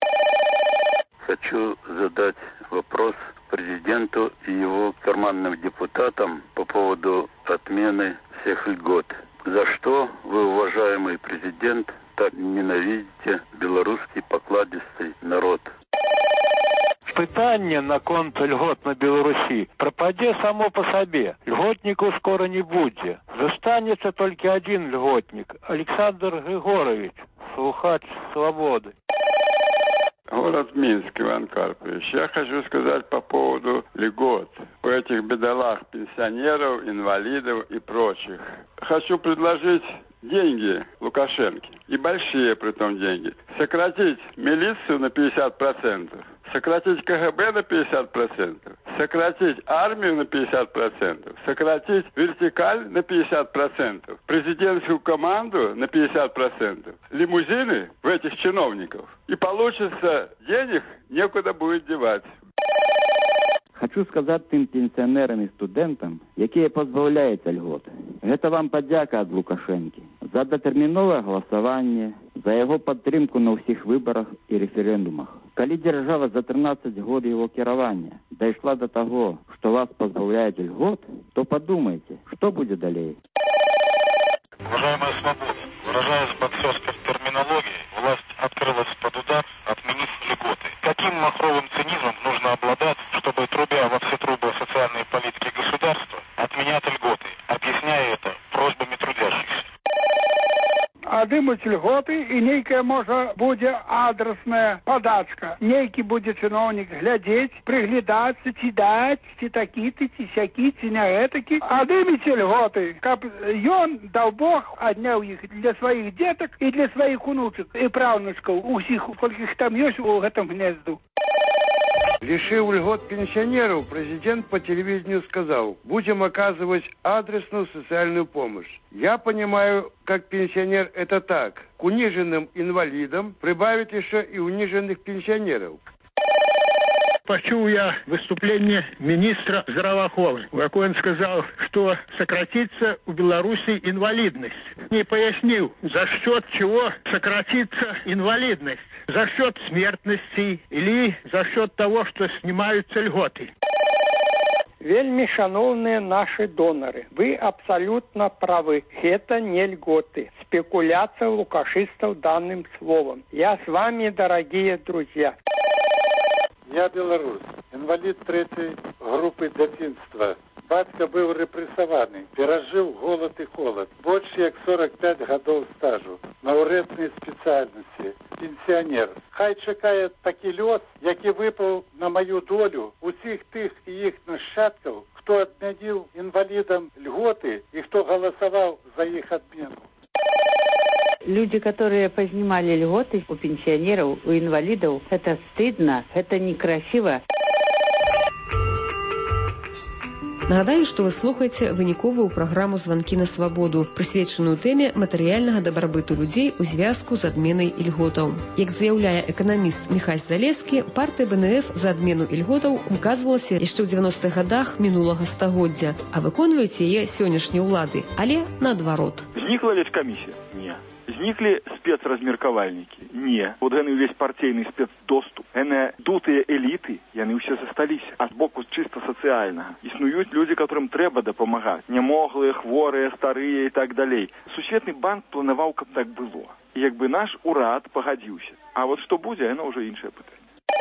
Хочу задать вопрос президенту и его карманным депутатам по поводу отмены всех льгот. За что вы, уважаемый президент, так ненавидите белорусский покладистый народ? Пытанне наконт льгот на Беларусі прападзе само по сабе. Льготнікаў скоро не будзе. Застанецца толькі один льготнік – Александр Григорович, слухач «Свободы». Город Минск, Иван Карпович. Я хочу сказать по поводу льгот у этих бедолаг пенсионеров, инвалидов и прочих. Хочу предложить деньги Лукашенко, и большие при том деньги. Сократить милицию на пятьдесят процентов, сократить КГБ на пятьдесят процентов, сократить армию на пятьдесят процентов, сократить вертикаль на пятьдесят процентов, президентскую команду на пятьдесят процентов, лимузины в этих чиновников. И получится, денег некуда будет девать. Хочу сказаць тым пенсіянерам і студэнтам, якія пазбаўляюцца льготы. Гэта вам падзяка ад Лукашэнкі за датэрміновае галасаванне, за яго падтрымку на ўсіх выбарах і рэферэндумах. Калі дзяржава за трынаццаць год яго кіравання дайшла да таго, што вас пазбаўляюць льгот, то падумайце, што будзе далей. Уважаемая свобода, выражаясь боксерской терминологией, власть открылась под удар, отменив льготы. Каким махровым цинизмом нужно обладать, чтобы, трубя во все трубы социальной политики государства, отменять льготы, объясняя это просьбами трудящихся? Адымуць льготы, і нейкая, можа, будзе адресная падачка. Нейкі будзе чыноўнік глядзець, прыглядацца, ці даць, ці такі-ты, ці сякі, ці не гэтакі. Адыміце льготы, каб ён, даў Бог, адняў іх для сваіх дзетак і для сваіх унучак і праўнучкаў, усіх, колькі іх там ёсць у гэтым гнезду. Лишив льгот пенсионеров, президент по телевидению сказал: будем оказывать адресную социальную помощь. Я понимаю, как пенсионер это так. К униженным инвалидам прибавить еще и униженных пенсионеров. Почув я выступление министра здравоохранения, в якой он сказал, что сократится у Беларуси инвалидность. Не пояснил, за счет чего сократится инвалидность. За счет смертности или за счет того, что снимаются льготы. Вельмі шановные наши доноры, вы абсолютно правы. Это не льготы. Спекуляция лукашистов данным словом. Я с вами, дорогие друзья. Я белорус, инвалид третьей группы детства. Батька был репрессованный, пережил голод и холод. Больше як сорок пять годов стажу на урядной специальности. Пенсионер. Хай чекає такий льос, який випав на мою долю усіх тих і їх нащадків, хто відмінив інвалідам льготи і хто голосував за їх відміну. Люди, которые познимали льготы у пенсионеров, у инвалидов, это стыдно, это некрасиво. Нагадаю, што вы слухаеце выніковую праграму «Званкі на свабоду», прысвечаную тэме матэрыяльнага дабрабыту людзей у звязку з адменай ільготаў. Як заяўляе эканаміст Міхась Залескі, партыя БНФ за адмену ільготаў указвалася яшчэ ў дзевяностых гадах мінулага стагоддзя, а выконваюць яе сённяшнія ўлады, але наадварот. Знікла лечкамісія? Не. Зніклі спецразмеркавальнікі? Не. Вот гэны ўвесь партійны спецдоступ. Гэны дутыя эліты, яны ўсе засталіся. А з боку чыста сацыяльнага. Існуюць людзі, которым трэба дапамагаць. Нямоглыя, хворыя, старыя і так далей. Сусветны банк планаваў, каб так было. І як бы наш урад пагадзіўся. А вот што будзе, яно ўжо іншае пытанне.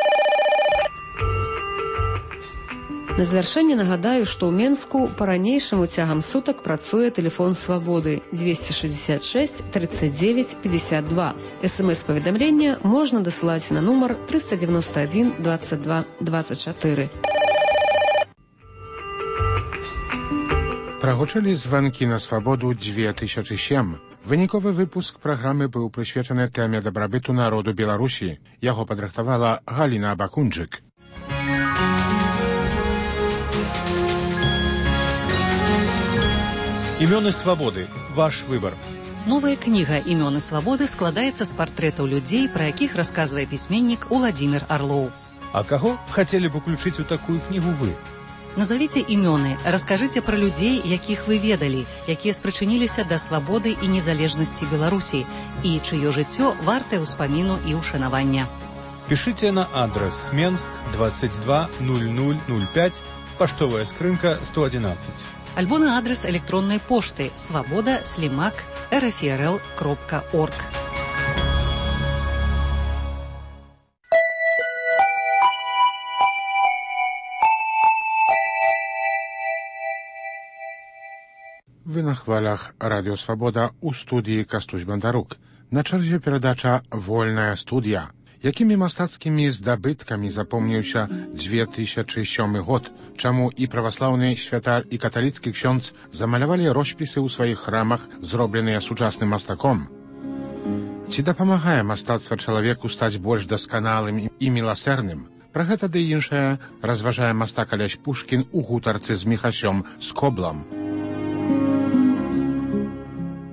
На завяршэнне нагадаю, што ў Менску па-ранейшаму цягам сутак працуе тэлефон свабоды дзвесце шэсцьдзесят шэсць тридцать девять пятьдесят два. СМС-паведамлення можна дасылаць на нумар триста девяносто один двадцать два двадцать четыре. Прагучалі званкі на свабоду две тысячи сем. Выніковы выпуск праграмы быў прысвечаны тэме дабрабыту народу Беларусі. Яго падрыхтавала Галіна Абакунджык. Имёны свободы. Ваш выбор. Новая книга «Имёны свободы» складаецца з партрэтаў людзей, пра якіх расказвае пісьменнік Уладзімір Арлоў. А каго хотели бы включить у такую книгу вы? Назовите имёны, раскажите про людей, якіх вы ведалі, якія спрычыніліся да свабоды і незалежнасці Беларусі, і чыё жыццё вартае ўспаміну і ушанавання. Пишите на адрес Менск двадцать два ноль ноль ноль пять, поштовая скрынка сто одиннадцать. Альбо на адрес электронной пошты свобода слимак рфрл кропка орг. Вы на хвалях Радио Свобода у студии Кастусь Бандарук. На чарзе перадача «Вольная студія». Якімі мастацкімі здабыткамі запомніўся две тысячи сёмы год, чаму і праваслаўны святар і каталіцкі ксёндз замалявалі роспісы ў сваіх храмах, зробленыя сучасным мастаком. Ці дапамагае мастацтва чалавеку стаць больш дасканалым і міласэрным? Пра гэта ды іншае разважае мастак Алясь Пушкін у гутарцы з Міхасём Скоблам.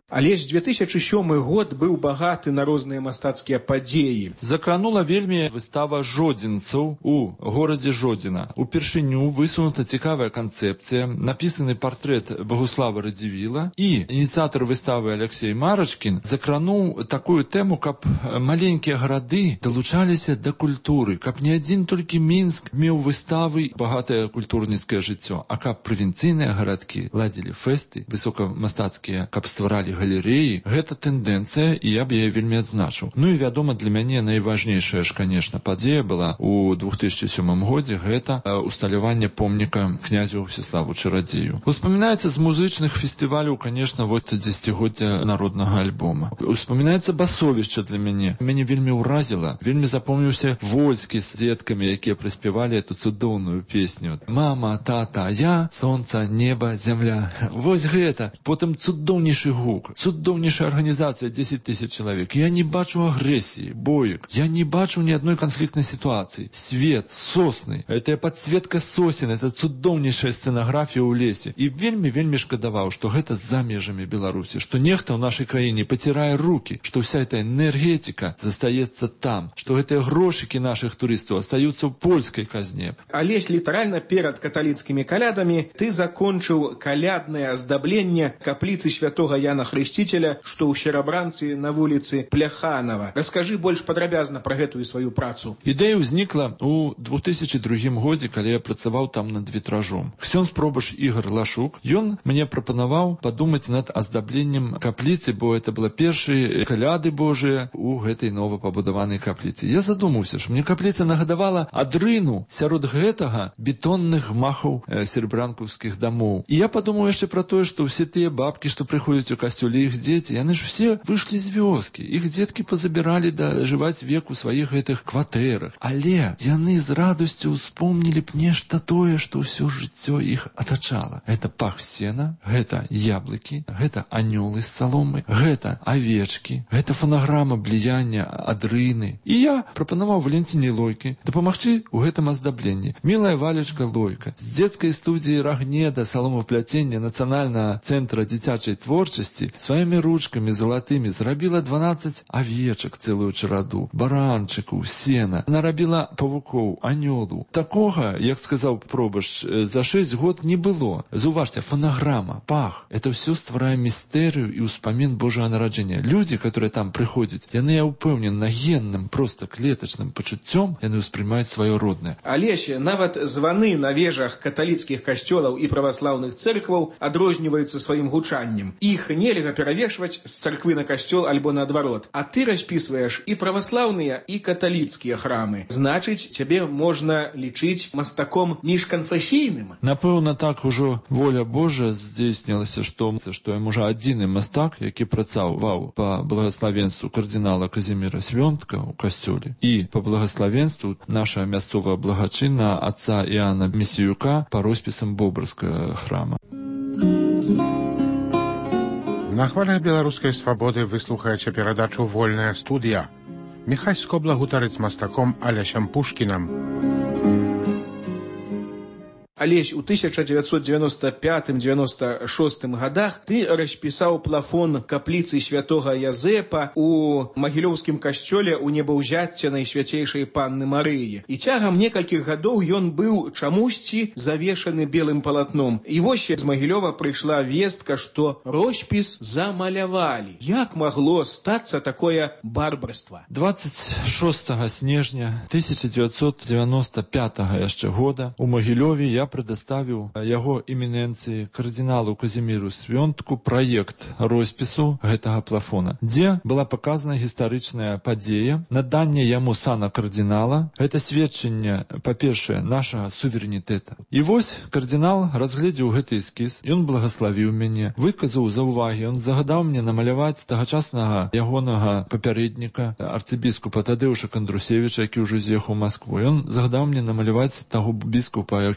Але ж две тысячи сёмы год быў багаты на розныя мастацкія падзеі. Закранула вельмі выстава жодзінцаў у горадзе Жодзіна. Упершыню высунута цікавая канцэпцыя, напісаны партрэт Багуслава Радзівіла, і ініцыятар выставы Алексей Марачкін закрануў такую тэму, каб маленькія гарады далучаліся да культуры, каб не адзін толькі Мінск меў выставы, багатае культурніцкае жыццё, а каб правінцыйныя гарадкі ладзілі фэсты высокамастацкія, каб стваралі галерэі. Гэта тэндэнцыя, і я б яе вельмі адзначыў. Ну і вядома, для мяне найважнейшая ж, конечно, падзея была у две тысячи сёмым годзе, гэта усталяванне помніка князю Всеславу Чарадзею. Успамінаецца з музычных фестываляў, конечно, вот дзесяцігоддзя народнага альбома. Успамінаецца басовішча для мяне. Мяне вельмі ўразіла, вельмі запомніўся Вольскі з дзеткамі, якія праспявалі эту цудоўную песню. Мама, тата, я, сонца, неба, зямля. Вось гэта. Потым цудоўнейшы гук, цудоўнейшая арганізацыя, дзесяць тысяч чалавек. Я не бачу агрэсіі, боек. Я не бачу ні адной канфліктнай сітуацыі. Свет, сосны, это подсветка сосен, это цудоўнейшая сцэнаграфія ў лесе. І вельмі-вельмі шкадаваў, што гэта за межамі Беларусі, што нехта ў нашай краіне пацірае рукі, што вся эта энергетика застаецца там, што гэтыя грошыкі нашых турыстаў остаюцца ў польскай казне. Алесь, літаральна перад каталіцкімі калядамі ты закончыў каляднае аздабленне капліцы святога Яна Хрысціцеля, што ў Серабранцы на вуліцы Пляханова. Раскажы больш падрабязна пра гэтую сваю працу. Ідэя ўзнікла ў две тысячи другім годзе, калі я працаваў там над вітражом. Ксёндз пробаш Ігор Лашук, ён мне прапанаваў падумаць над аздабленнем капліцы, бо это была першыя каляды Божыя у гэтай новапабудаванай капліцы. Я задумаўся, што мне капліца нагадавала адрыну сярод гэтага бетонных гмахаў э, серебранкаўскіх дамоў. І я падумаў яшчэ пра тое, што ўсе тыя бабкі, што прыходзяць у касцёле, іх дзеці, яны ж все выйшлі з вёскі. Іх дзеткі пазабіралі да жываць век у сваіх гэтых кватэрах. Але яны з радасцю успомнілі б нешта тое, што ўсё жыццё іх атачала. Гэта пах сена, гэта яблыкі, гэта анёлы з саломы, гэта авечкі, гэта фонаграма бліяння адрыны. І я прапанаваў Валентине Лойке дапамагчы ў гэтым аздабленні. Мілая Валечка Лойка з дзецкай студіі Рагнеда саломапляцення Нацыянальнага цэнтра дзіцячай творчасці сваімі ручкамі залатымі зрабіла дванаццаць авечак, цэлую чараду, баранчыкаў, сена, нарабіла павукоў, анёлу. Такога, як сказаў пробашч, за шэсць год не было. Заўважце, фонаграма, пах. Это все стварае містэрыю і ўспамін Божага нараджэння. Людзі, которые там прыходзяць, яны, я ўпэўнен, генным, проста клетачным пачуццём, яны ўспрымаюць сваё роднае. Алесь, нават званы на вежах каталіцкіх касцёлаў і праваслаўных цэркваў адрозніваюцца сваім гучаннем. Іх нельга перавешваць з царквы на касцёл альбо наадварот. А ты распісваеш і праваслаўныя, і каталіцкія храмы. Значыць, цябе можна лічыць мастаком міжканфесійным? Напэўна, так ужо воля Божая здзейснілася, што, што я можа адзіны мастак, які працаваў па благаславенству кардынала Казіміра Свёнтка ў касцёле і па благаславенству наша мясцовая благачынна отца Іана Месіюка па роспісам Бобрскага храма. На хвалях беларускай свабоды вы слухаеце перадачу «Вольная студія». Міхась Скобла гутарыць з мастаком Алясем Пушкінам. Алесь, у тысяча девятьсот девяносто пятым — девяносто шостым годах ты распісаў плафон капліцы святога Язэпа у магілёўскім касцёле у небаўзяцця Найсвяцейшай Панны Марыі. І цягам некалькіх гадоў ён быў чамусьці завешаны белым палатном. І вось з Магілёва прыйшла вестка, што роспіс замалявалі. Як магло стацца такое барбарства? двадцать шостага снежня тысяча девятьсот девяносто пятага яшчэ года у Магілёве я прадоставіў яго эміненцыі кардыналу Казіміру Свёнтку праект роспісу гэтага плафона, дзе была паказана гістарычная падзея, наданне яму сана кардынала. Гэта сведчанне, па-першае, нашага суверэнітэта. І вось кардынал разгледзеў гэты эскіз, ён благаславіў мяне, выказаў заўвагі, ён загадаў мне намаляваць тагачаснага ягонага папярэдніка, арцыбіскупа Тадеуша Кандрусевіча, які ўжо з'ехаў у Маскву. Ён загадаў мне намаляваць таго біскупа, які высвятляў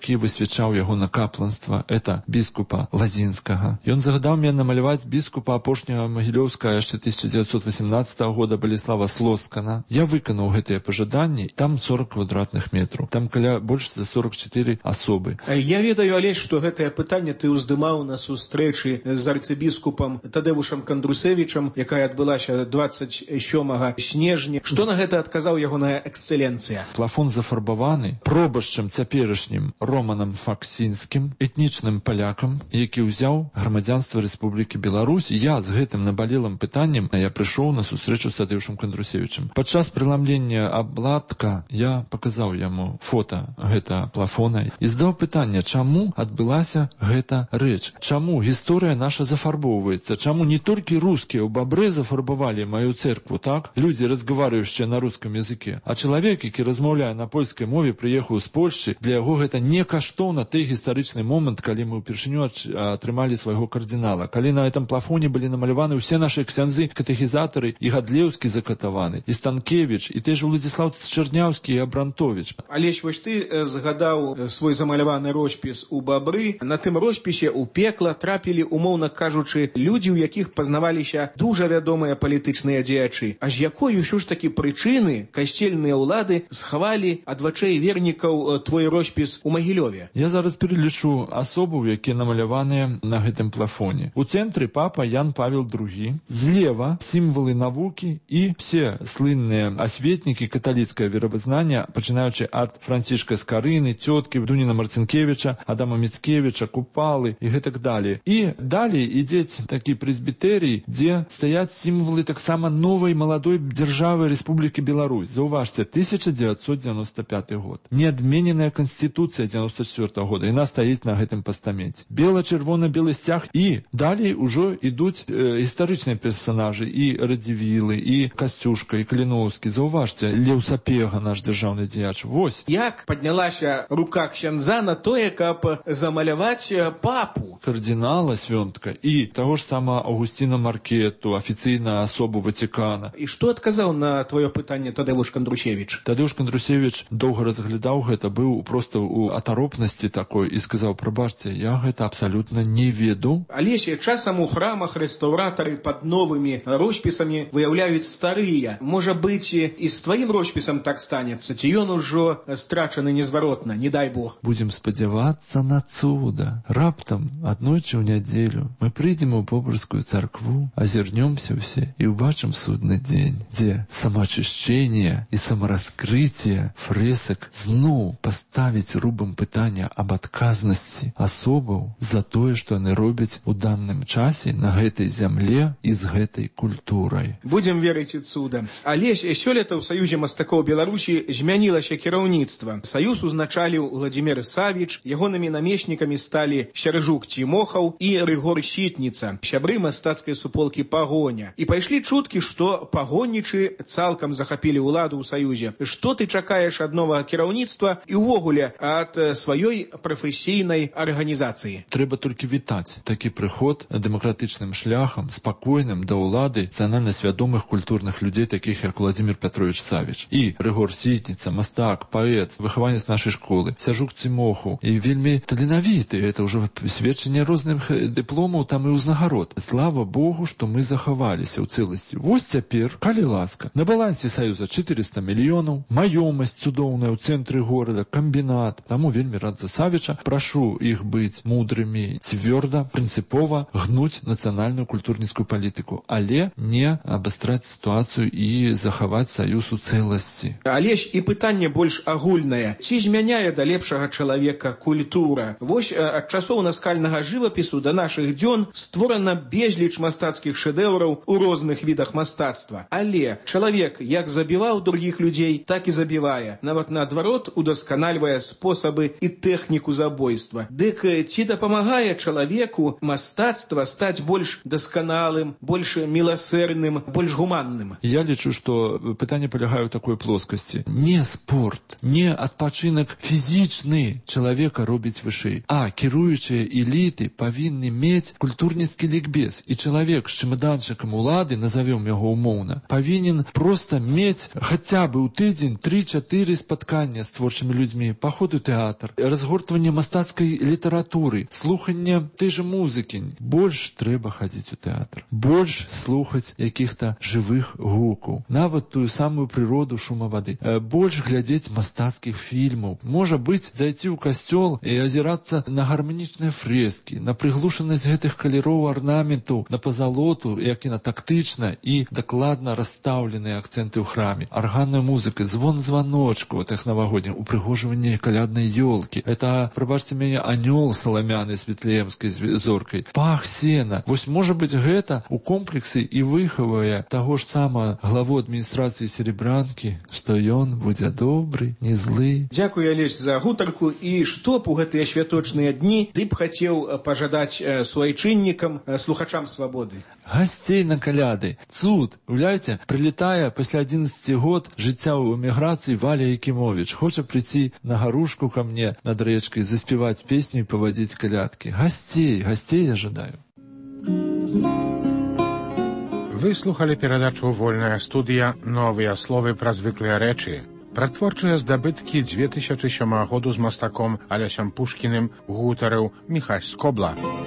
асвячаў яго на капланства, это біскупа Лазінскага. Ён загадаў мне намаляваць біскупа апошняга магілёўскага яшчэ тысяча дзевяцьсот васямнаццатага года Баліслава Слоцкана. Я выканаў гэтыя пажаданні, там сорок квадратных метраў, там каля больш за сорок чатыры асобы. Я ведаю, Алесь, што гэтае пытанне ты ўздымаў на сустрэчы з арцыбіскупам Тадэвушам Кандрусевічам, якая адбылася дваццаць сёмага снежня. Што на гэта адказаў ягоная эксцэленцыя? Плафон зафарбаваны пробашчам цяперашнім Романам Факсінскім, этнічным палякам, які ўзяў грамадзянства Рэспублікі Беларусь. Я з гэтым набалелым пытаннем я прыйшоў на сустрэчу з Тадэвушам Кандрусевічам. Падчас прыламлення абладка я паказаў яму фота гэта плафона і здаў пытанне, чаму адбылася гэта рэч, чаму гісторыя наша зафарбоўваецца, чаму не толькі рускія ў Бабрэ зафарбавалі маю церкву, так? Людзі, разгаварыўшыя на рускім языке, а чалавек, які размаўляе на польскай мове, прыехаў з Польшчы, для яго гэта не каштоўна той гістарычны момант, калі мы ўпершыню атрымалі свайго кардынала, калі на этом плафоне былі намаляваны ўсе нашы ксяндзы, катэхізатары, і Гадлеўскі закатаваны, і Станкевіч, і той же Уладзіслаў Чарняўскі і Абрантовіч. Алесь, вось ты згадаў свой замаляваны роспіс у Бабры. На тым роспісе ў пекла трапілі, умоўна кажучы, людзі, у якіх пазнаваліся дужа вядомыя палітычныя дзеячы. А з якой ўсё ж такі прычыны касцельныя ўлады схавалі ад вачэй вернікаў твой роспіс у Магілёве? Я зараз пералічу асобаў, якія намаляваныя на гэтым плафоне. У цэнтры папа Ян Павел другі, злева сімвалы навукі і все слынныя асветнікі каталіцкае веравызнання, пачынаючы ад Францішка Скарыны, цёткі Дуніна Марцінкевіча, Адама Міцкевіча, Купалы і гэтак далей. І далей ідзе такі прэзбітэрый, дзе стаяць сімвалы таксама новай маладой дзяржавы Рэспублікі Беларусь. Заўважце, тысяча дзевяцьсот дзевяносто пяты год. Неадмененая канстытуцыя дзевяносто четвёртага года. Яна стаіць на гэтым пастаменце. Бела-чырвона-белы сцяг. І далей ужо ідуць э, гістарычныя персанажы, і Радзівілы, і Касцюшка, і Каліноўскі. Заўважце, Леў Сапега, наш дзяржаўны дзеяч. Вось. Як паднялася рука ксяндза на тое, каб замаляваць папу? Кардынала Свёнтка і таго ж сама Аўгусціна Маркету, афіцыйна асобу Ватикана. І што адказаў на твоё пытанне Тадэвуш Кандрусевіч? Тадэвуш Кандрусевіч доўга разглядаў гэта, быў проста ў атаропнасці такой і сказаў: прабачце, я гэта абсалютна не веду. Алесе, часам у храмах рэстаўратары пад новымі роспісамі выяўляюць старыя. Можа быць, і з тваім роспісам так станецца, ці ён ужо страчаны незваротна, не дай Бог. Будзем спадзявацца на цуда. Раптам аднойчы ў нядзелю мы прыйдзем у Бобрскую царкву, азірнёмся ўсе і ўбачым судны дзень, дзе самаачышчэнне і самараскрыцце фрэсак зноў паставіць рубам пытання аб адказнасці асобаў за тое, што яны робяць у данным часе на гэтай зямле і з гэтай культурай. Будзем верыць і цуда. Алесь, сёлета ў Саюзе мастакоў Беларусі змянілася кіраўніцтва. Саюз узначаліў Владзімір Савіч, ягонымі намеснікамі сталі Сяржук Цімохаў і Рыгор Сітніца, сябры мастацкай суполкі Пагоня. І пайшлі чуткі, што пагоннічы цалкам захапілі ўладу ў Саюзе. Што ты чакаеш ад новага кіраўніцтва і ўвогуле ад сваёй прафесійнай арганізацыі? Трэба толькі вітаць такі прыход дэмакратычным шляхам, спакойным да ўлады нацыянальна свядомых культурных людзей, такіх як Владзімір Пятрович Савіч. І Рыгор Сітніца, мастак, паэт, выхаванец нашай школы, Сяржук Цімоху, і вельмі таленавіты. Это ўжо сведчанне розных дыпломаў там і ўзнагарод. Слава Богу, што мы захаваліся ў цэласці. Вось цяпер, калі ласка, на балансе Саюза чатырыста мільёнаў, маёмасць цудоўная ў цэнтры горада, камбінат. Таму вельмі рад за Савіча. Прашу іх быць мудрымі, цвёрда, прынцыпова гнуць нацыянальную культурніцкую палітыку, але не абастраць сітуацыю і захаваць Саюз у цэласці. Алесь, і пытанне больш агульнае. Ці змяняе да лепшага чалавека культура? Вось ад часоў наскальнага жывапісу да нашых дзён створана безліч мастацкіх шэдэўраў у розных відах мастацтва. Але чалавек як забіваў другіх людзей, так і забівае. Нават наадварот удасканальвае спосабы і тэхніку забойства. Дык ці дапамагае чалавеку мастацтва стаць больш дасканалым, больш міласэрным, больш гуманным? Я лічу, што пытанне палягае ў такой плоскасці. Не спорт, не адпачынак фізічны чалавека робіць вышэй, а кіруючыя эліты эліты павінны мець культурніцкі лікбез. І чалавек з чемаданчыкам улады, назовем яго умоўна, павінен проста мець хаця бы ў тыдзень тры-чатыры спаткання з творчымі людзьмі, паход у тэатр, разгортванне мастацкай літаратуры, слуханне той же музыкі. Больш трэба хадзіць у тэатр, больш слухаць якіх-то жывых гукаў, нават тую самую прыроду шума вады, больш глядзець мастацкіх фільмаў. Можа быць, зайти ў касцёл і азірацца на гарманічныя фрэскі, на прыглушанасць гэтых каляроў арнаменту, на пазалоту, як і на тактычна і дакладна расстаўленыя акцэнты ў храме. Арганная музыка, звон званочку, тых навагодніх, упрыгожванне каляднай ёлкі. Это, прабачце мяне, анёл саламяны з вітлеемскай зоркай. Пах сена. Вось, можа быць, гэта у комплексе і выхавае таго ж сама главу адміністрацыі Серебранкі, што ён будзе добры, не злы. Дзякую, Алесь, за гутарку. І што б у гэтыя святочныя дні ты б хацеў пажадаць суайчыннікам, слухачам свабоды? Гасцей на каляды. Цуд. Уявляеце, прилетае пасля адзінаццаці год жыцця ў эміграцыі Валя Якімовіч. Хоча прийти на гарушку ко мне над рэчкай, заспеваць песню і павадзіць калядкі. Гасцей, гасцей я жадаю. Вы слухали перадачу «Вольная студія. Новыя словы пра звыклыя рэчы». Пра творчыя здабыткі дзве тысячы сёмага году з мастаком Алясем Пушкіным гутарыў Міхась Скобла.